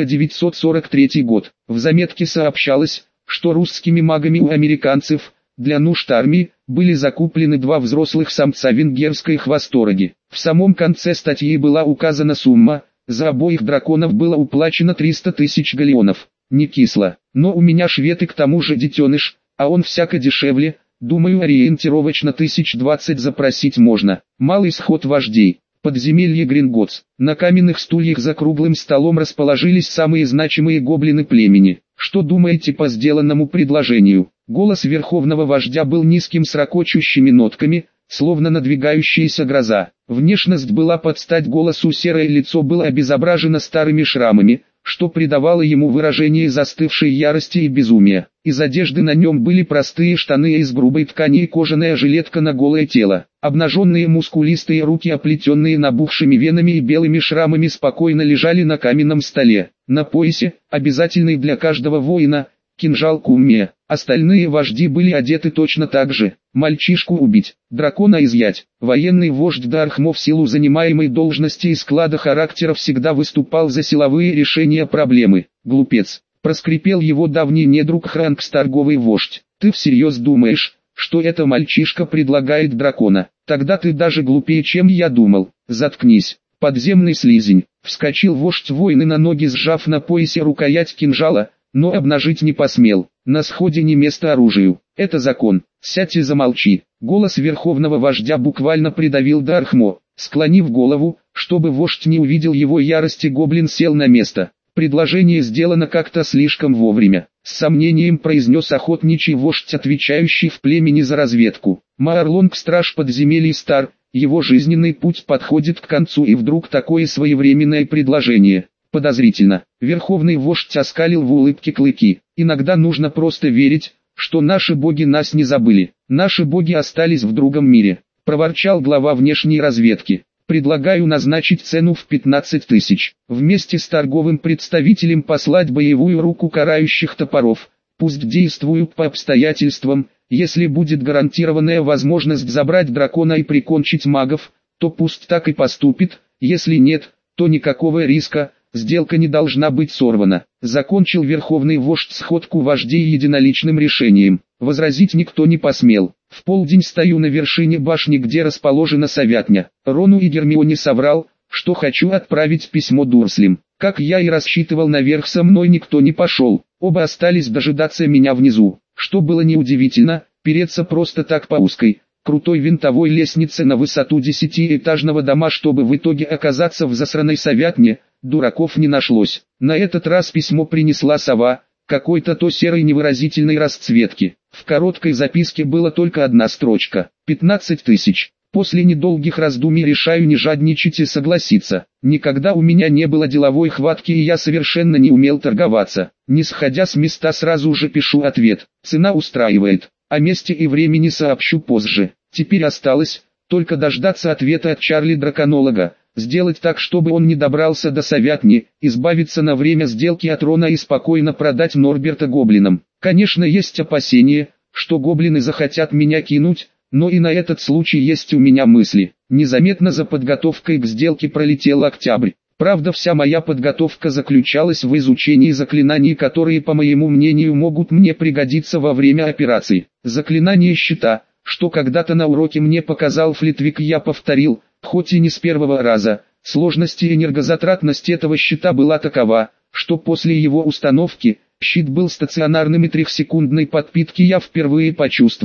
1943 год. В заметке сообщалось, что русскими магами у американцев, для нужд армии, были закуплены 2 взрослых самца венгерской хвостороги. В самом конце статьи была указана сумма, за обоих драконов было уплачено 300 тысяч галеонов. Не кисло, но у меня швед и к тому же детеныш, а он всяко дешевле, думаю ориентировочно 1020 запросить можно. Малый сход вождей. Подземелье Гринготts. На каменных стульях за круглым столом расположились самые значимые гоблины племени. Что думаете по сделанному предложению? Голос верховного вождя был низким с ракочущими нотками, словно надвигающаяся гроза. Внешность была под стать голосу, серое лицо было обезображено старыми шрамами, что придавало ему выражение застывшей ярости и безумия. Из одежды на нем были простые штаны из грубой ткани и кожаная жилетка на голое тело. Обнаженные мускулистые руки, оплетенные набухшими венами и белыми шрамами, спокойно лежали на каменном столе. На поясе, обязательный для каждого воина, кинжал кумме. Остальные вожди были одеты точно так же. Мальчишку убить, дракона изъять. Военный вождь Дархмо в силу занимаемой должности и склада характера всегда выступал за силовые решения проблемы. Глупец, проскрипел его давний недруг Хранкс, торговый вождь. Ты всерьез думаешь, что это мальчишка предлагает дракона? Тогда ты даже глупее, чем я думал. Заткнись, подземный слизень. Вскочил вождь войны на ноги, сжав на поясе рукоять кинжала, но обнажить не посмел. На сходе не место оружию. Это закон. Сядь и замолчи. Голос верховного вождя буквально придавил Дархмо. Склонив голову, чтобы вождь не увидел его ярости, гоблин сел на место. Предложение сделано как-то слишком вовремя. С сомнением произнес охотничий вождь, отвечающий в племени за разведку. Маарлонг, страж подземелий, стар, его жизненный путь подходит к концу, и вдруг такое своевременное предложение. Подозрительно. Верховный вождь оскалил в улыбке клыки. Иногда нужно просто верить, что наши боги нас не забыли. Наши боги остались в другом мире. Проворчал глава внешней разведки. Предлагаю назначить цену в 15 тысяч. Вместе с торговым представителем послать боевую руку карающих топоров. Пусть действуют по обстоятельствам. Если будет гарантированная возможность забрать дракона и прикончить магов, то пусть так и поступит. Если нет, то никакого риска. Сделка не должна быть сорвана. Закончил верховный вождь сходку вождей единоличным решением. Возразить никто не посмел. В полдень стою на вершине башни, где расположена совятня. Рону и Гермионе соврал, что хочу отправить письмо Дурслям. Как я и рассчитывал, наверх со мной никто не пошел. Оба остались дожидаться меня внизу. Что было неудивительно, переться просто так по узкой, крутой винтовой лестнице на высоту 10-этажного дома, чтобы в итоге оказаться в засраной совятне, дураков не нашлось. На этот раз письмо принесла сова, какой-то то серой невыразительной расцветки. В короткой записке была только одна строчка. 15 тысяч. После недолгих раздумий решаю не жадничать и согласиться. Никогда у меня не было деловой хватки, и я совершенно не умел торговаться. Не сходя с места, сразу же пишу ответ. Цена устраивает. О месте и времени сообщу позже. Теперь осталось только дождаться ответа от Чарли-драконолога. Сделать так, чтобы он не добрался до совятни, избавиться на время сделки от Рона и спокойно продать Норберта гоблинам. Конечно, есть опасения, что гоблины захотят меня кинуть, но и на этот случай есть у меня мысли. Незаметно за подготовкой к сделке пролетел октябрь. Правда, вся моя подготовка заключалась в изучении заклинаний, которые, по моему мнению, могут мне пригодиться во время операции. Заклинание щита, что когда-то на уроке мне показал Флитвик, я повторил, хоть и не с первого раза. Сложность и энергозатратность этого щита была такова, что после его установки, щит был стационарным, и 3-секундной подпитки я впервые почувствовал,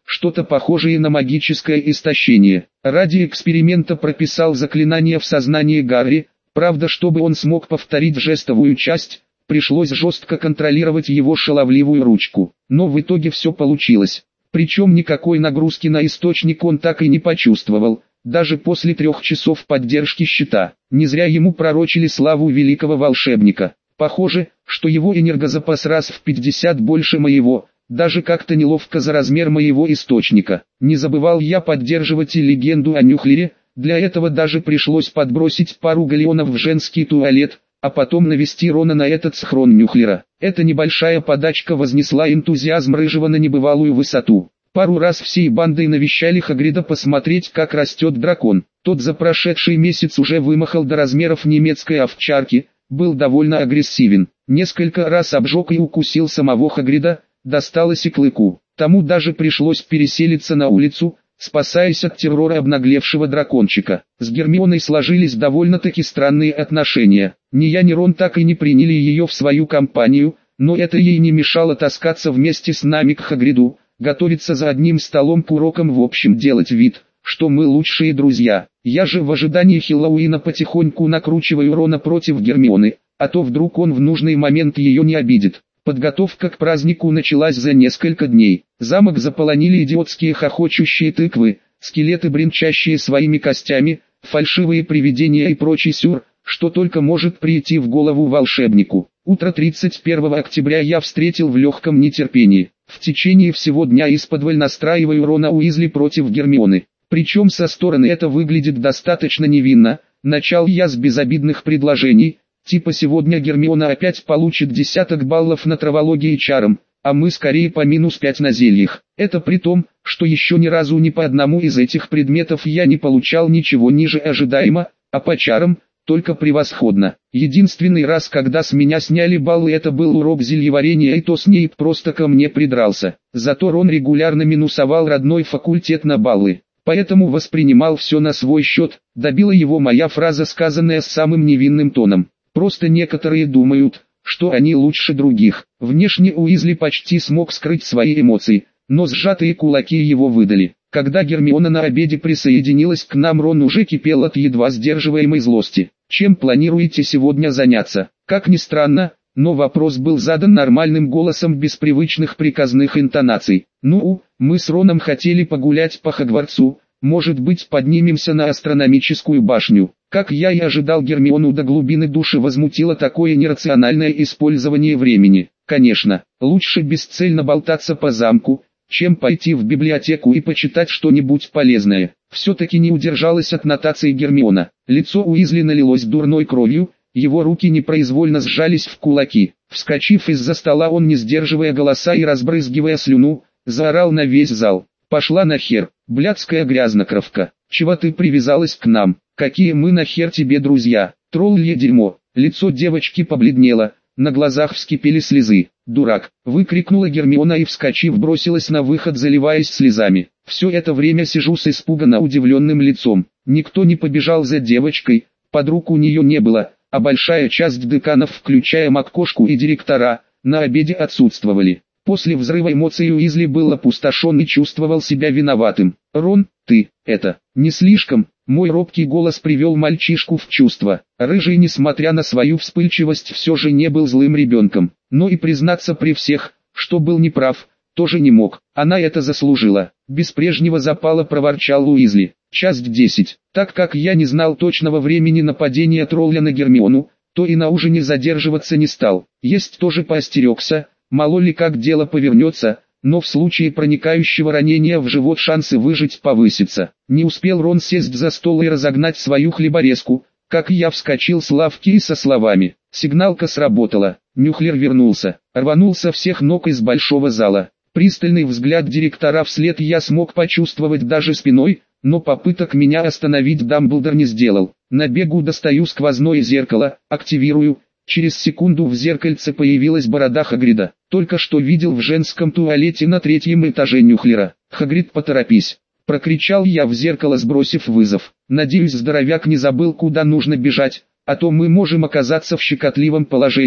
что-то похожее на магическое истощение. Ради эксперимента прописал заклинание в сознании Гарри, правда, чтобы он смог повторить жестовую часть, пришлось жестко контролировать его шаловливую ручку. Но в итоге все получилось. Причем никакой нагрузки на источник он так и не почувствовал, даже после 3 часов поддержки щита. Не зря ему пророчили славу великого волшебника. Похоже, что его энергозапас раз в 50 больше моего, даже как-то неловко за размер моего источника. Не забывал я поддерживать и легенду о Нюхлере, для этого даже пришлось подбросить пару галеонов в женский туалет, а потом навести Рона на этот схрон Нюхлера. Эта небольшая подачка вознесла энтузиазм Рыжего на небывалую высоту. Пару раз всей бандой навещали Хагрида посмотреть, как растет дракон. Тот за прошедший месяц уже вымахал до размеров немецкой овчарки, был довольно агрессивен. Несколько раз обжег и укусил самого Хагрида, досталось и Клыку. Тому даже пришлось переселиться на улицу, спасаясь от террора обнаглевшего дракончика. С Гермионой сложились довольно-таки странные отношения. Ни я, ни Рон так и не приняли ее в свою компанию, но это ей не мешало таскаться вместе с нами к Хагриду, готовиться за одним столом к урокам, в общем делать вид, что мы лучшие друзья. Я же в ожидании Хэллоуина потихоньку накручиваю Рона против Гермионы, а то вдруг он в нужный момент ее не обидит. Подготовка к празднику началась за несколько дней. Замок заполонили идиотские хохочущие тыквы, скелеты, бренчащие своими костями, фальшивые привидения и прочий сюр, что только может прийти в голову волшебнику. Утро 31 октября я встретил в легком нетерпении. В течение всего дня исподволь настраиваю Рона Уизли против Гермионы. Причем со стороны это выглядит достаточно невинно. Начал я с безобидных предложений, типа сегодня Гермиона опять получит 10 баллов на травологии и чарам, а мы скорее по -5 на зельях. Это при том, что еще ни разу ни по одному из этих предметов я не получал ничего ниже ожидаемо, а по чарам только превосходно. Единственный раз, когда с меня сняли баллы, это был урок зельеварения, и то Снейп просто ко мне придрался. Зато Рон регулярно минусовал родной факультет на баллы. Поэтому воспринимал все на свой счет, добила его моя фраза, сказанная с самым невинным тоном. Просто некоторые думают, что они лучше других. Внешне Уизли почти смог скрыть свои эмоции, но сжатые кулаки его выдали. Когда Гермиона на обеде присоединилась к нам, Рон уже кипел от едва сдерживаемой злости. Чем планируете сегодня заняться? Как ни странно, но вопрос был задан нормальным голосом без привычных приказных интонаций. Ну, мы с Роном хотели погулять по Хогвартсу, может быть, поднимемся на астрономическую башню. Как я и ожидал, Гермиону до глубины души возмутило такое нерациональное использование времени. Конечно, лучше бесцельно болтаться по замку, чем пойти в библиотеку и почитать что-нибудь полезное. Все-таки не удержалась от нотации Гермиона. Лицо Уизли налилось дурной кровью, его руки непроизвольно сжались в кулаки. Вскочив из-за стола, он, не сдерживая голоса и разбрызгивая слюну, заорал на весь зал: «Пошла нахер, блядская грязнокровка! Чего ты привязалась к нам? Какие мы нахер тебе друзья? Троллье дерьмо!» Лицо девочки побледнело, на глазах вскипели слезы. «Дурак!» — выкрикнула Гермиона и, вскочив, бросилась на выход, заливаясь слезами. Все это время сижу с испуганно удивленным лицом. Никто не побежал за девочкой, подруг у нее не было, а большая часть деканов, включая Маккошку и директора, на обеде отсутствовали. После взрыва эмоций Уизли был опустошен и чувствовал себя виноватым. «Рон, ты, это, не слишком?» Мой робкий голос привел мальчишку в чувство. Рыжий, несмотря на свою вспыльчивость, все же не был злым ребенком. Но и признаться при всех, что был неправ, тоже не мог. Она это заслужила. Без прежнего запала проворчал Уизли. Часть 10. Так как я не знал точного времени нападения тролля на Гермиону, то и на ужине задерживаться не стал. Есть тоже поостерегся, мало ли как дело повернется, но в случае проникающего ранения в живот шансы выжить повысятся. Не успел Рон сесть за стол и разогнать свою хлеборезку, как я вскочил с лавки и со словами: «Сигналка сработала». Нюхлер вернулся, рванул со всех ног из большого зала. Пристальный взгляд директора вслед я смог почувствовать даже спиной, но попыток меня остановить Дамблдор не сделал. На бегу достаю сквозное зеркало, активирую. Через секунду в зеркальце появилась борода Хагрида. Только что видел в женском туалете на 3-м этаже Нюхлера. «Хагрид, поторопись!» — прокричал я в зеркало, сбросив вызов. «Надеюсь, здоровяк не забыл, куда нужно бежать, а то мы можем оказаться в щекотливом положении»,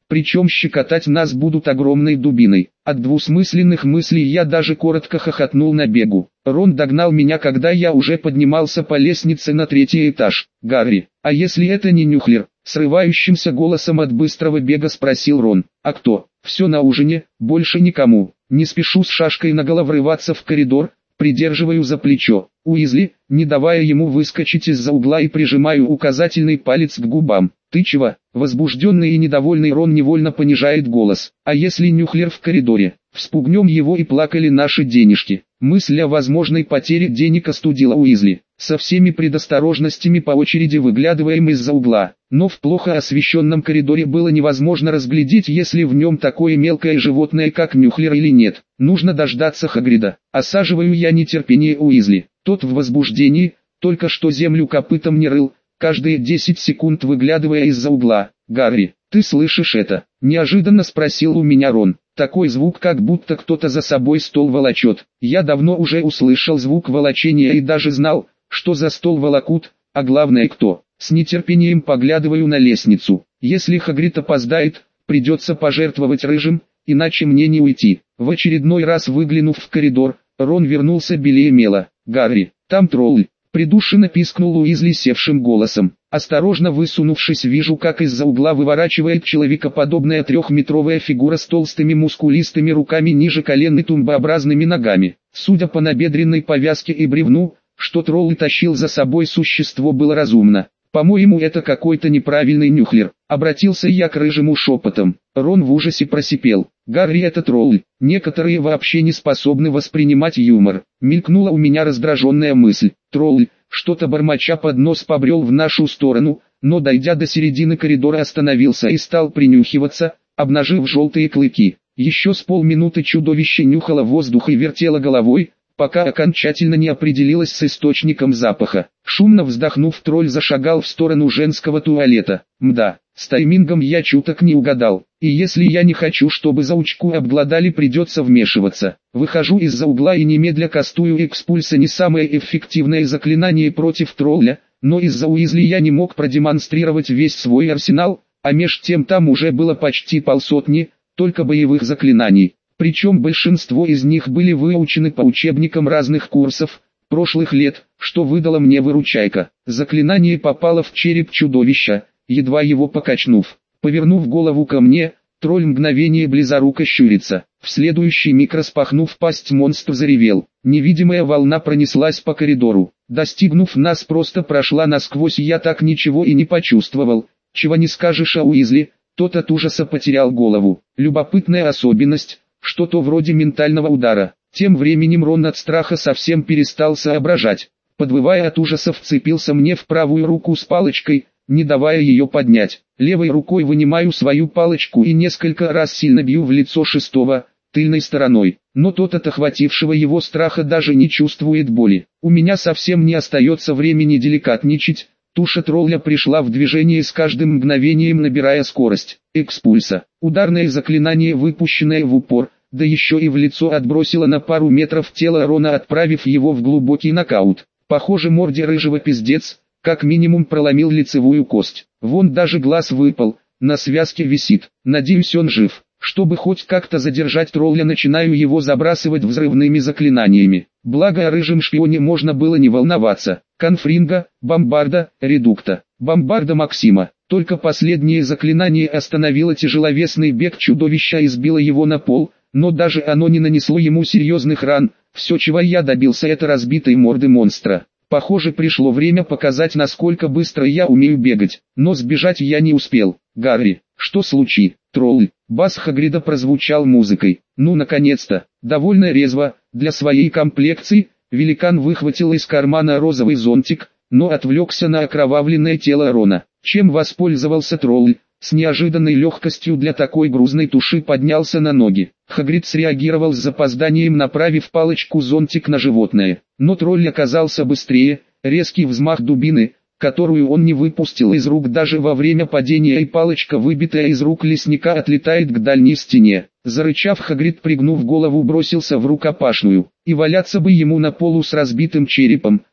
причем щекотать нас будут огромной дубиной. От двусмысленных мыслей я даже коротко хохотнул на бегу. Рон догнал меня, когда я уже поднимался по лестнице на 3-й этаж. «Гарри, а если это не Нюхлер?» Срывающимся голосом от быстрого бега спросил Рон. «А кто?» «Все на ужине, больше никому». Не спешу с шашкой наголо врываться в коридор, придерживаю за плечо Уизли, не давая ему выскочить из-за угла, и прижимаю указательный палец к губам. «Ты чего?» Возбужденный и недовольный Рон невольно понижает голос. «А если Нюхлер в коридоре? Вспугнем его и плакали наши денежки». Мысль о возможной потере денег остудила Уизли. Со всеми предосторожностями по очереди выглядываем из-за угла, но в плохо освещенном коридоре было невозможно разглядеть, если в нем такое мелкое животное, как Нюхлер, или нет. Нужно дождаться Хагрида. Осаживаю я нетерпение Уизли. Тот в возбуждении, только что землю копытом не рыл, каждые 10 секунд выглядывая из-за угла. «Гарри, ты слышишь это?» – неожиданно спросил у меня Рон. Такой звук, как будто кто-то за собой стол волочет. Я давно уже услышал звук волочения и даже знал, что за стол волокут, а главное кто. С нетерпением поглядываю на лестницу. Если Хагрид опоздает, придется пожертвовать рыжим, иначе мне не уйти. В очередной раз выглянув в коридор, Рон вернулся белее мела. «Гарри, там тролль!» Придушенно пискнул Уизли севшим голосом. Осторожно высунувшись, вижу, как из-за угла выворачивает человекоподобная 3-метровая фигура с толстыми мускулистыми руками ниже колен и тумбообразными ногами. Судя по набедренной повязке и бревну, что тролль тащил за собой, существо было разумно. «По-моему, это какой-то неправильный Нюхлер», — обратился я к рыжему шепотом. Рон в ужасе просипел. «Гарри, это тролль. Некоторые вообще не способны воспринимать юмор». Мелькнула у меня раздраженная мысль. Тролль, что-то бормоча под нос, побрел в нашу сторону, но дойдя до середины коридора остановился и стал принюхиваться, обнажив желтые клыки. Еще с полминуты чудовище нюхало воздух и вертело головой, пока окончательно не определилась с источником запаха. Шумно вздохнув, тролль зашагал в сторону женского туалета. Мда, с таймингом я чуток не угадал, и если я не хочу, чтобы заучку обглодали, придется вмешиваться. Выхожу из-за угла и немедля кастую экспульса, не самое эффективное заклинание против тролля, но из-за Уизли я не мог продемонстрировать весь свой арсенал, а меж тем там уже было почти полсотни, только боевых заклинаний. Причем большинство из них были выучены по учебникам разных курсов прошлых лет, что выдала мне выручайка. Заклинание попало в череп чудовища, едва его покачнув. Повернув голову ко мне, тролль мгновение близоруко щурится. В следующий миг, распахнув пасть, монстр заревел. Невидимая волна пронеслась по коридору. Достигнув нас, просто прошла насквозь, я так ничего и не почувствовал. Чего не скажешь о Уизли, тот от ужаса потерял голову. Любопытная особенность. Что-то вроде ментального удара. Тем временем Рон от страха совсем перестал соображать. Подвывая от ужаса, вцепился мне в правую руку с палочкой, не давая ее поднять. Левой рукой вынимаю свою палочку и несколько раз сильно бью в лицо шестого, тыльной стороной. Но тот от охватившего его страха даже не чувствует боли. У меня совсем не остается времени деликатничать. Туша тролля пришла в движение, с каждым мгновением набирая скорость. Экспульса. Ударное заклинание, выпущенное в упор, да еще и в лицо, отбросило на пару метров тело Рона, отправив его в глубокий нокаут. Похоже, морде рыжего пиздец, как минимум проломил лицевую кость. Вон даже глаз выпал, на связке висит. Надеюсь, он жив. Чтобы хоть как-то задержать тролля, начинаю его забрасывать взрывными заклинаниями. Благо о рыжем шпионе можно было не волноваться. Конфринга, бомбарда, редукта, бомбарда Максима. Только последнее заклинание остановило тяжеловесный бег чудовища и сбило его на пол, но даже оно не нанесло ему серьезных ран. Все, чего я добился, это разбитой морды монстра. Похоже, пришло время показать, насколько быстро я умею бегать, но сбежать я не успел. «Гарри, что случилось?» «Тролль». Бас Хагрида прозвучал музыкой. Ну, наконец-то. Довольно резво, для своей комплекции, великан выхватил из кармана розовый зонтик, но отвлекся на окровавленное тело Рона. Чем воспользовался тролль? С неожиданной легкостью для такой грузной туши поднялся на ноги. Хагрид среагировал с запозданием, направив палочку-зонтик на животное. Но тролль оказался быстрее. Резкий взмах дубины, которую он не выпустил из рук даже во время падения, и палочка, выбитая из рук лесника, отлетает к дальней стене. Зарычав, Хагрид, пригнув голову, бросился в рукопашную. И валяться бы ему на полу с разбитым черепом,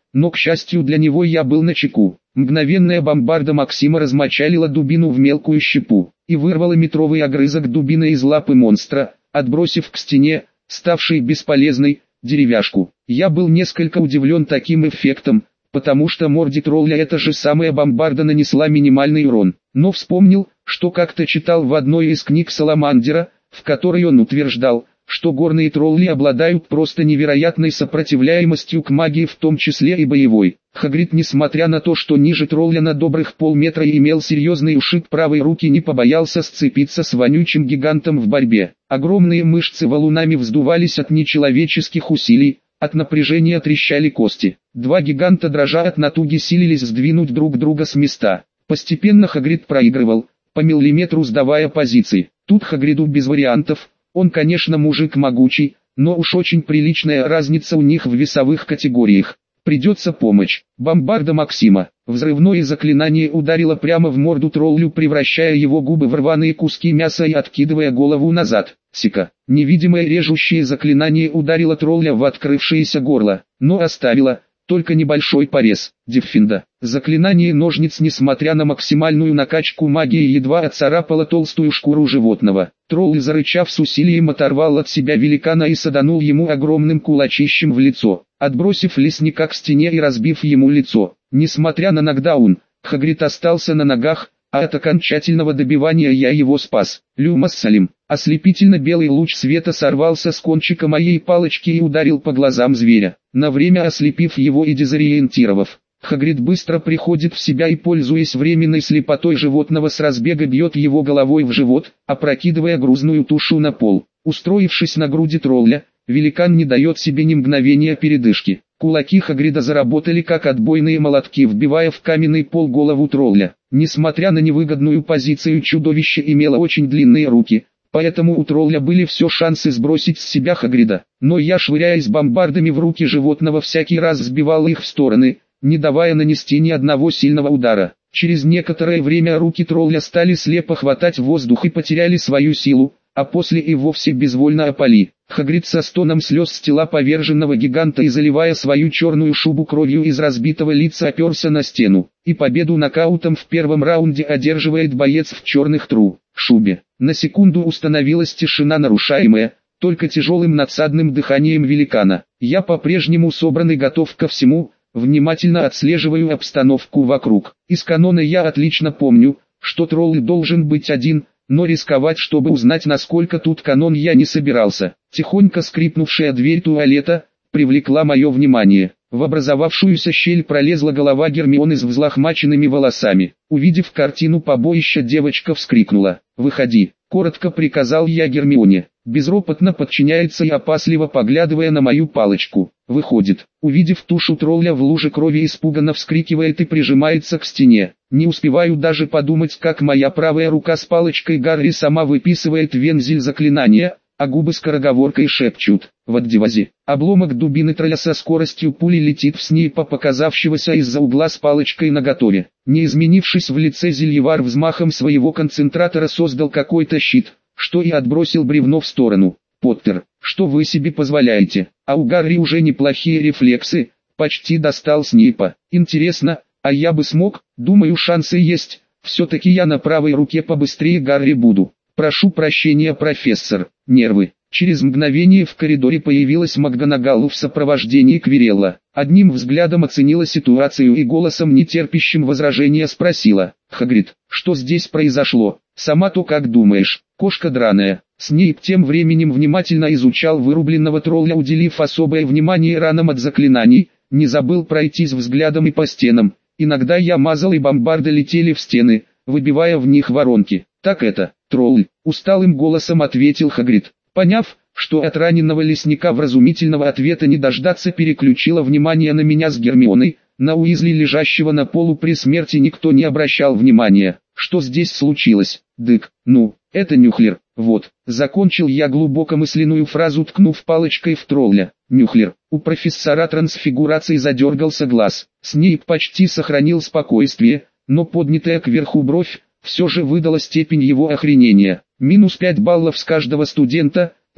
но к счастью для него я был начеку. Мгновенная бомбарда Максима размочалила дубину в мелкую щепу и вырвала метровый огрызок дубины из лапы монстра, отбросив к стене, ставшей бесполезной, деревяшку. Я был несколько удивлен таким эффектом, потому что морде тролля эта же самая бомбарда нанесла минимальный урон. Но вспомнил, что как-то читал в одной из книг Саламандера, в которой он утверждал, что горные тролли обладают просто невероятной сопротивляемостью к магии, в том числе и боевой. Хагрид, несмотря на то, что ниже тролля на добрых полметра и имел серьезный ушиб правой руки, не побоялся сцепиться с вонючим гигантом в борьбе. Огромные мышцы валунами вздувались от нечеловеческих усилий, от напряжения трещали кости. Два гиганта, дрожа от натуги, силились сдвинуть друг друга с места. Постепенно Хагрид проигрывал, по миллиметру сдавая позиции. Тут Хагриду без вариантов. Он, конечно, мужик могучий, но уж очень приличная разница у них в весовых категориях. Придется помочь. Бомбарда Максима. Взрывное заклинание ударило прямо в морду троллю, превращая его губы в рваные куски мяса и откидывая голову назад. Сика. Невидимое режущее заклинание ударило тролля в открывшееся горло, но оставило только небольшой порез. Дефинда. Заклинание ножниц, несмотря на максимальную накачку магии, едва отцарапало толстую шкуру животного. Тролль, зарычав, с усилием оторвал от себя великана и саданул ему огромным кулачищем в лицо, отбросив лесника к стене и разбив ему лицо. Несмотря на нокдаун, Хагрид остался на ногах, а от окончательного добивания я его спас. Люмас Салим. Ослепительно белый луч света сорвался с кончика моей палочки и ударил по глазам зверя, на время ослепив его и дезориентировав. Хагрид быстро приходит в себя и, пользуясь временной слепотой животного, с разбега бьет его головой в живот, опрокидывая грузную тушу на пол. Устроившись на груди тролля, великан не дает себе ни мгновения передышки. Кулаки Хагрида заработали как отбойные молотки, вбивая в каменный пол голову тролля. Несмотря на невыгодную позицию, чудовище имело очень длинные руки, поэтому у тролля были все шансы сбросить с себя Хагрида. Но я, швыряясь бомбардами в руки животного, всякий раз сбивал их в стороны, не давая нанести ни одного сильного удара. Через некоторое время руки тролля стали слепо хватать воздух и потеряли свою силу, а после и вовсе безвольно опали. Хагрид со стоном слез с тела поверженного гиганта и, заливая свою черную шубу кровью из разбитого лица, оперся на стену. И победу нокаутом в первом раунде одерживает боец в черных шубе. На секунду установилась тишина, нарушаемая только тяжелым надсадным дыханием великана. Я по-прежнему собран и готов ко всему, внимательно отслеживаю обстановку вокруг. Из канона я отлично помню, что тролль должен быть один, но рисковать, чтобы узнать, насколько тут канон, я не собирался. Тихонько скрипнувшая дверь туалета привлекла мое внимание. В образовавшуюся щель пролезла голова Гермионы с взлохмаченными волосами. Увидев картину побоища, девочка вскрикнула. «Выходи», — коротко приказал я Гермионе. Безропотно подчиняется и, опасливо поглядывая на мою палочку, выходит. Увидев тушу тролля в луже крови, испуганно вскрикивает и прижимается к стене. Не успеваю даже подумать, как моя правая рука с палочкой Гарри сама выписывает вензель заклинания, а губы скороговоркой шепчут: «В отдевазе». Обломок дубины тролля со скоростью пули летит в Снейпа, показавшегося из-за угла с палочкой наготове. Не изменившись в лице, Зельевар взмахом своего концентратора создал какой-то щит, что и отбросил бревно в сторону. «Поттер, что вы себе позволяете? А у Гарри уже неплохие рефлексы, почти достал Снейпа. Интересно, а я бы смог? Думаю, шансы есть. Все-таки я на правой руке побыстрее Гарри буду. Прошу прощения, профессор». Нервы. Через мгновение в коридоре появилась МакГонагалл в сопровождении Квирелла. Одним взглядом оценила ситуацию и голосом, нетерпящим возражения, спросила: «Хагрид, что здесь произошло? Сама-то как думаешь, кошка драная?» Снейп тем временем внимательно изучал вырубленного тролля, уделив особое внимание ранам от заклинаний, не забыл пройтись взглядом и по стенам. Иногда я мазал, и бомбарды летели в стены, выбивая в них воронки. «Так это, тролль», — усталым голосом ответил Хагрид. Поняв, что от раненого лесника вразумительного ответа не дождаться, переключила внимание на меня с Гермионой. На Уизли, лежащего на полу при смерти, никто не обращал внимания. «Что здесь случилось, Дык?» «Ну, это Нюхлер, вот». Закончил я глубокомысленную фразу, ткнув палочкой в тролля. «Нюхлер». У профессора трансфигурации задергался глаз. Снейп почти сохранил спокойствие, но поднятая кверху бровь все же выдала степень его охренения. -5 баллов с каждого студента,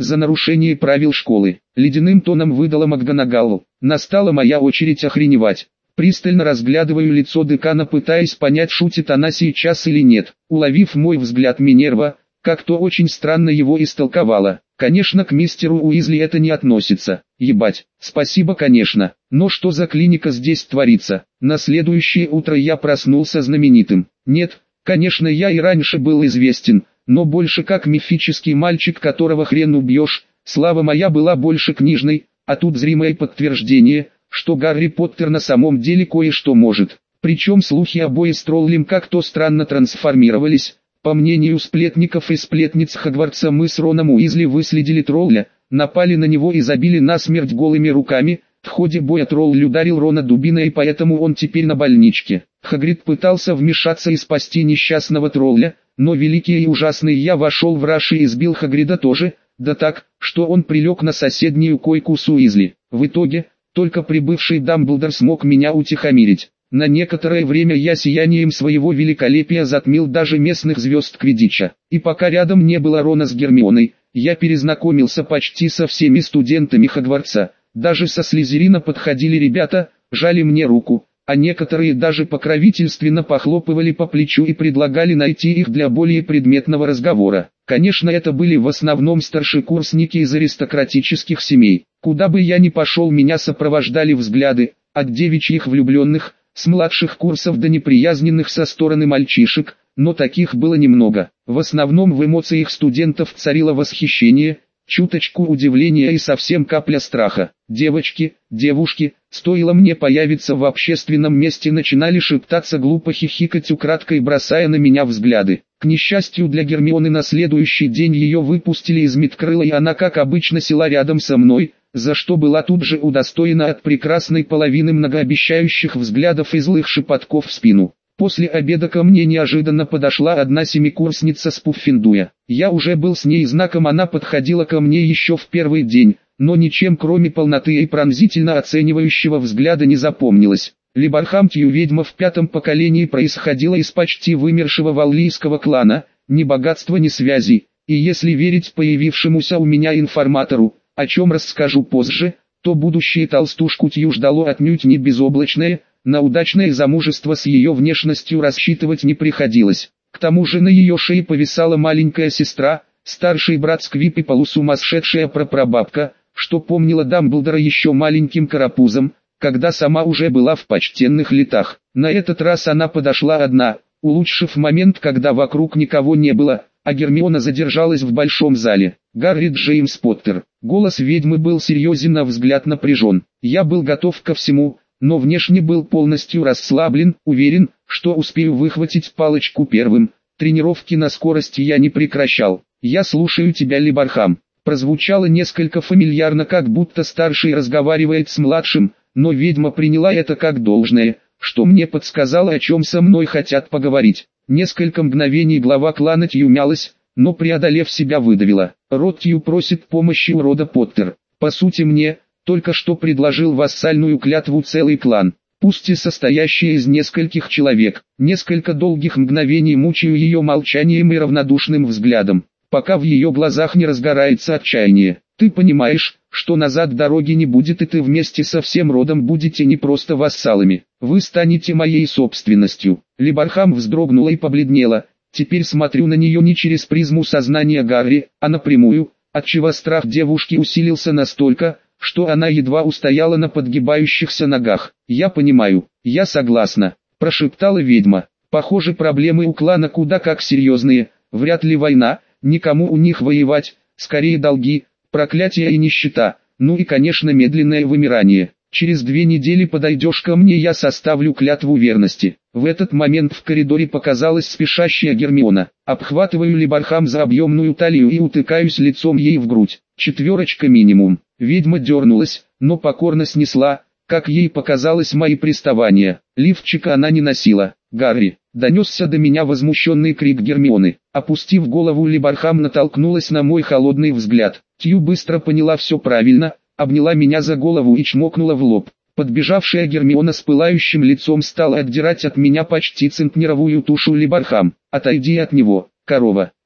за нарушение правил школы. Ледяным тоном выдала МакГонагалл. Настала моя очередь охреневать. Пристально разглядываю лицо декана, пытаясь понять, шутит она сейчас или нет. Уловив мой взгляд, Минерва как-то очень странно его истолковала. Конечно, к мистеру Уизли это не относится. Ебать, спасибо, конечно. Но что за клиника здесь творится? На следующее утро я проснулся знаменитым. Нет, конечно, я и раньше был известен, но больше как мифический мальчик, которого хрен убьешь. Слава моя была больше книжной, а тут зримое подтверждение, что Гарри Поттер на самом деле кое-что может. Причем слухи о бое с троллем как-то странно трансформировались. По мнению сплетников и сплетниц Хогвартса, мы с Роном Уизли выследили тролля, напали на него и забили насмерть голыми руками. В ходе боя тролль ударил Рона дубиной, и поэтому он теперь на больничке. Хагрид пытался вмешаться и спасти несчастного тролля, но великий и ужасный я вошел в раж и избил Хагрида тоже, да так, что он прилег на соседнюю койку с Уизли. В итоге, только прибывший Дамблдор смог меня утихомирить. На некоторое время я сиянием своего великолепия затмил даже местных звезд Квиддича. И пока рядом не было Рона с Гермионой, я перезнакомился почти со всеми студентами Хогвартса. Даже со Слизерина подходили ребята, жали мне руку, а некоторые даже покровительственно похлопывали по плечу и предлагали найти их для более предметного разговора. Конечно, это были в основном старшекурсники из аристократических семей. Куда бы я ни пошел, меня сопровождали взгляды, от девичьих влюбленных, с младших курсов до неприязненных со стороны мальчишек, но таких было немного. В основном в эмоциях студентов царило восхищение, чуточку удивления и совсем капля страха. Девочки, девушки, стоило мне появиться в общественном месте, начинали шептаться, глупо хихикать, украдкой бросая на меня взгляды. К несчастью для Гермионы, на следующий день ее выпустили из медкрыла, и она, как обычно, села рядом со мной, за что была тут же удостоена от прекрасной половины многообещающих взглядов и злых шепотков в спину. После обеда ко мне неожиданно подошла одна семикурсница с Пуффендуя. Я уже был с ней знаком, она подходила ко мне еще в первый день, но ничем кроме полноты и пронзительно оценивающего взгляда не запомнилась. Либархамтью, ведьма в 5-м поколении, происходила из почти вымершего валлийского клана, ни богатства, ни связей, и если верить появившемуся у меня информатору, о чем расскажу позже, то будущее толстушку Тью ждало отнюдь не безоблачное. На удачное замужество с ее внешностью рассчитывать не приходилось. К тому же на ее шее повисала маленькая сестра, старший брат Сквип и полусумасшедшая прапрабабка, что помнила Дамблдора еще маленьким карапузом, когда сама уже была в почтенных летах. На этот раз она подошла одна, улучшив момент, когда вокруг никого не было, а Гермиона задержалась в большом зале. Гарри Джеймс Поттер. Голос ведьмы был серьезен, а взгляд напряжен. Я был готов ко всему, но внешне был полностью расслаблен, уверен, что успею выхватить палочку первым. Тренировки на скорости я не прекращал. «Я слушаю тебя, Либархам». Прозвучало несколько фамильярно, как будто старший разговаривает с младшим, но ведьма приняла это как должное, что мне подсказало, о чем со мной хотят поговорить. Несколько мгновений глава клана Тью мялась, но преодолев себя выдавила. Род Тью просит помощи у рода Поттер. По сути, мне только что предложил вассальную клятву целый клан, пусть и состоящий из нескольких человек. Несколько долгих мгновений мучаю ее молчанием и равнодушным взглядом, пока в ее глазах не разгорается отчаяние. Ты понимаешь, что назад дороги не будет, и ты вместе со всем родом будете не просто вассалами, вы станете моей собственностью. Либархам вздрогнула и побледнела. Теперь смотрю на нее не через призму сознания Гарри, а напрямую, отчего страх девушки усилился настолько, что она едва устояла на подгибающихся ногах. «Я понимаю, я согласна», – прошептала ведьма. «Похоже, проблемы у клана куда как серьезные, вряд ли война, никому у них воевать, скорее долги, проклятия и нищета, ну и конечно медленное вымирание. Через 2 недели подойдешь ко мне, я составлю клятву верности». В этот момент в коридоре показалась спешащая Гермиона. Обхватываю Либархам за объемную талию и утыкаюсь лицом ей в грудь. 4 минимум. Ведьма дернулась, но покорно снесла, как ей показалось, мои приставания. Лифчика она не носила. «Гарри!» — донесся до меня возмущенный крик Гермионы. Опустив голову, Либархам натолкнулась на мой холодный взгляд. Тью быстро поняла все правильно, обняла меня за голову и чмокнула в лоб. Подбежавшая Гермиона с пылающим лицом стала отдирать от меня почти центнеровую тушу Либархам. «Отойди от него, корова!»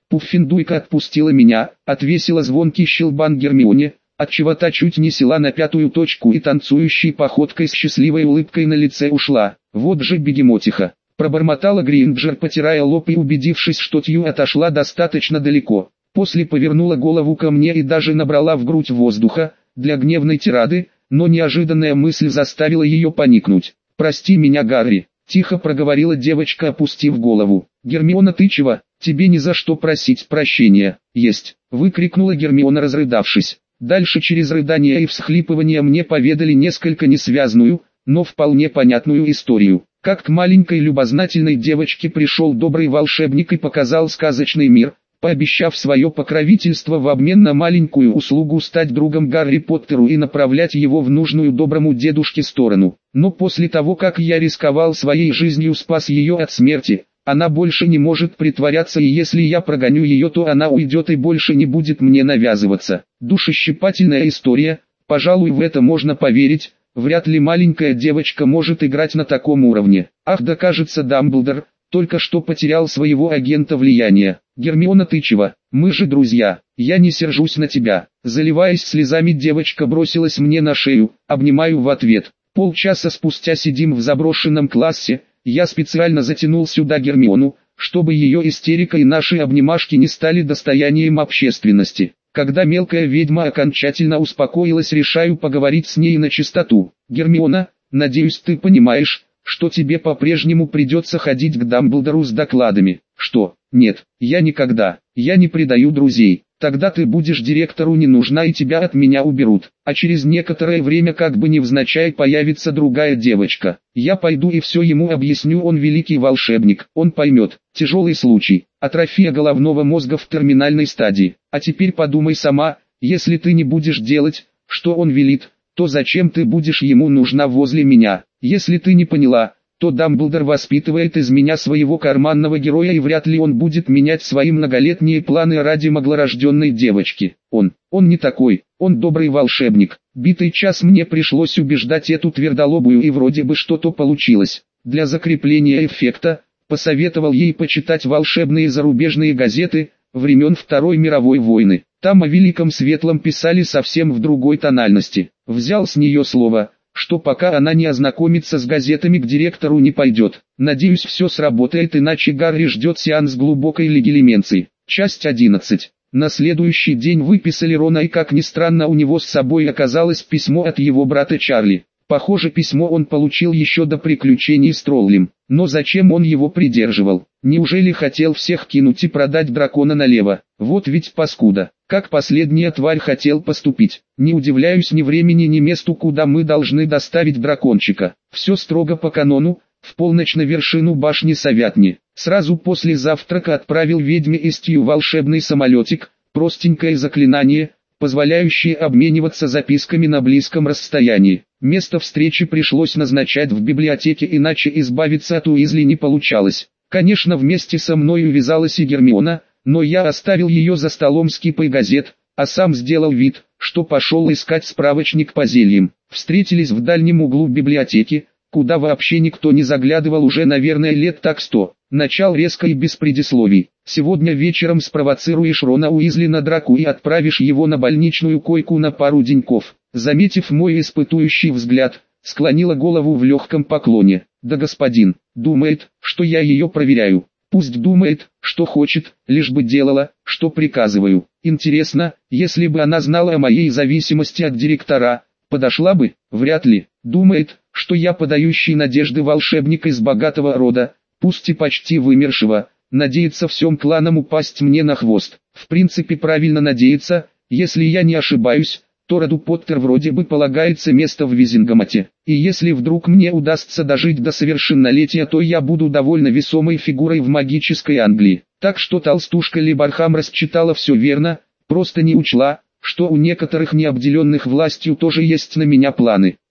Пуффиндуйка отпустила меня, отвесила звонкий щелбан Гермионе, отчего та чуть не села на пятую точку и танцующей походкой с счастливой улыбкой на лице ушла. Вот же бегемотиха. Пробормотала Гринджер, потирая лоб и убедившись, что Тью отошла достаточно далеко. После повернула голову ко мне и даже набрала в грудь воздуха, для гневной тирады, но неожиданная мысль заставила ее поникнуть. «Прости меня, Гарри», — тихо проговорила девочка, опустив голову. «Гермиона, ты чего? Тебе ни за что просить прощения». «Есть», — выкрикнула Гермиона, разрыдавшись. Дальше через рыдания и всхлипывания мне поведали несколько несвязную, но вполне понятную историю. Как к маленькой любознательной девочке пришел добрый волшебник и показал сказочный мир, пообещав свое покровительство в обмен на маленькую услугу стать другом Гарри Поттеру и направлять его в нужную доброму дедушке сторону. Но после того, как я рисковал своей жизнью, спас ее от смерти, она больше не может притворяться, и если я прогоню ее, то она уйдет и больше не будет мне навязываться. Душещипательная история, пожалуй, в это можно поверить. Вряд ли маленькая девочка может играть на таком уровне. Ах да, кажется, Дамблдор только что потерял своего агента влияния. Гермиона, ты чего? Мы же друзья. Я не сержусь на тебя. Заливаясь слезами, девочка бросилась мне на шею, обнимаю в ответ. Полчаса спустя сидим в заброшенном классе. Я специально затянул сюда Гермиону, чтобы ее истерика и наши обнимашки не стали достоянием общественности. Когда мелкая ведьма окончательно успокоилась, решаю поговорить с ней на чистоту. «Гермиона, надеюсь, ты понимаешь, что тебе по-прежнему придется ходить к Дамблдору с докладами». «Что? Нет, я никогда. Я не предаю друзей. Тогда ты будешь директору не нужна и тебя от меня уберут. А через некоторое время как бы невзначай появится другая девочка. Я пойду и все ему объясню, он великий волшебник, он поймет. Тяжелый случай, атрофия головного мозга в терминальной стадии. А теперь подумай сама, если ты не будешь делать, что он велит, то зачем ты будешь ему нужна возле меня? Если ты не поняла, то Дамблдор воспитывает из меня своего карманного героя, и вряд ли он будет менять свои многолетние планы ради маглорожденной девочки. Он не такой, он добрый волшебник. Битый час мне пришлось убеждать эту твердолобую, и вроде бы что-то получилось. Для закрепления эффекта, посоветовал ей почитать волшебные зарубежные газеты времен Второй мировой войны. Там о Великом Светлом писали совсем в другой тональности. Взял с нее слово, что пока она не ознакомится с газетами, к директору не пойдет. Надеюсь, все сработает, иначе Гарри ждет сеанс глубокой легилименции. Часть 11. На следующий день выписали Рона, и как ни странно, у него с собой оказалось письмо от его брата Чарли. Похоже, письмо он получил еще до приключений с троллем. Но зачем он его придерживал? Неужели хотел всех кинуть и продать дракона налево? Вот ведь паскуда. Как последняя тварь хотел поступить. Не удивляюсь ни времени, ни месту, куда мы должны доставить дракончика. Все строго по канону, в полночь на вершину башни Совятни. Сразу после завтрака отправил ведьме из Тью волшебный самолетик, простенькое заклинание, позволяющее обмениваться записками на близком расстоянии. Место встречи пришлось назначать в библиотеке, иначе избавиться от Уизли не получалось. Конечно, вместе со мной увязалась и Гермиона, но я оставил ее за столом с кипой газет, а сам сделал вид, что пошел искать справочник по зельям. Встретились в дальнем углу библиотеки, куда вообще никто не заглядывал уже, наверное, лет так 100. Начал резко и без предисловий. Сегодня вечером спровоцируешь Рона Уизли на драку и отправишь его на больничную койку на пару деньков. Заметив мой испытующий взгляд, склонила голову в легком поклоне. Да господин, думает, что я ее проверяю. Пусть думает, что хочет, лишь бы делала, что приказываю. Интересно, если бы она знала о моей зависимости от директора, подошла бы? Вряд ли. Думает, что я подающий надежды волшебник из богатого рода, пусть и почти вымершего, надеется всем кланам упасть мне на хвост. В принципе, правильно надеяться, если я не ошибаюсь, то роду Поттер вроде бы полагается место в Визингамате. И если вдруг мне удастся дожить до совершеннолетия, то я буду довольно весомой фигурой в магической Англии. Так что толстушка Либархам расчитала все верно, просто не учла, что у некоторых необделенных властью тоже есть на меня планы.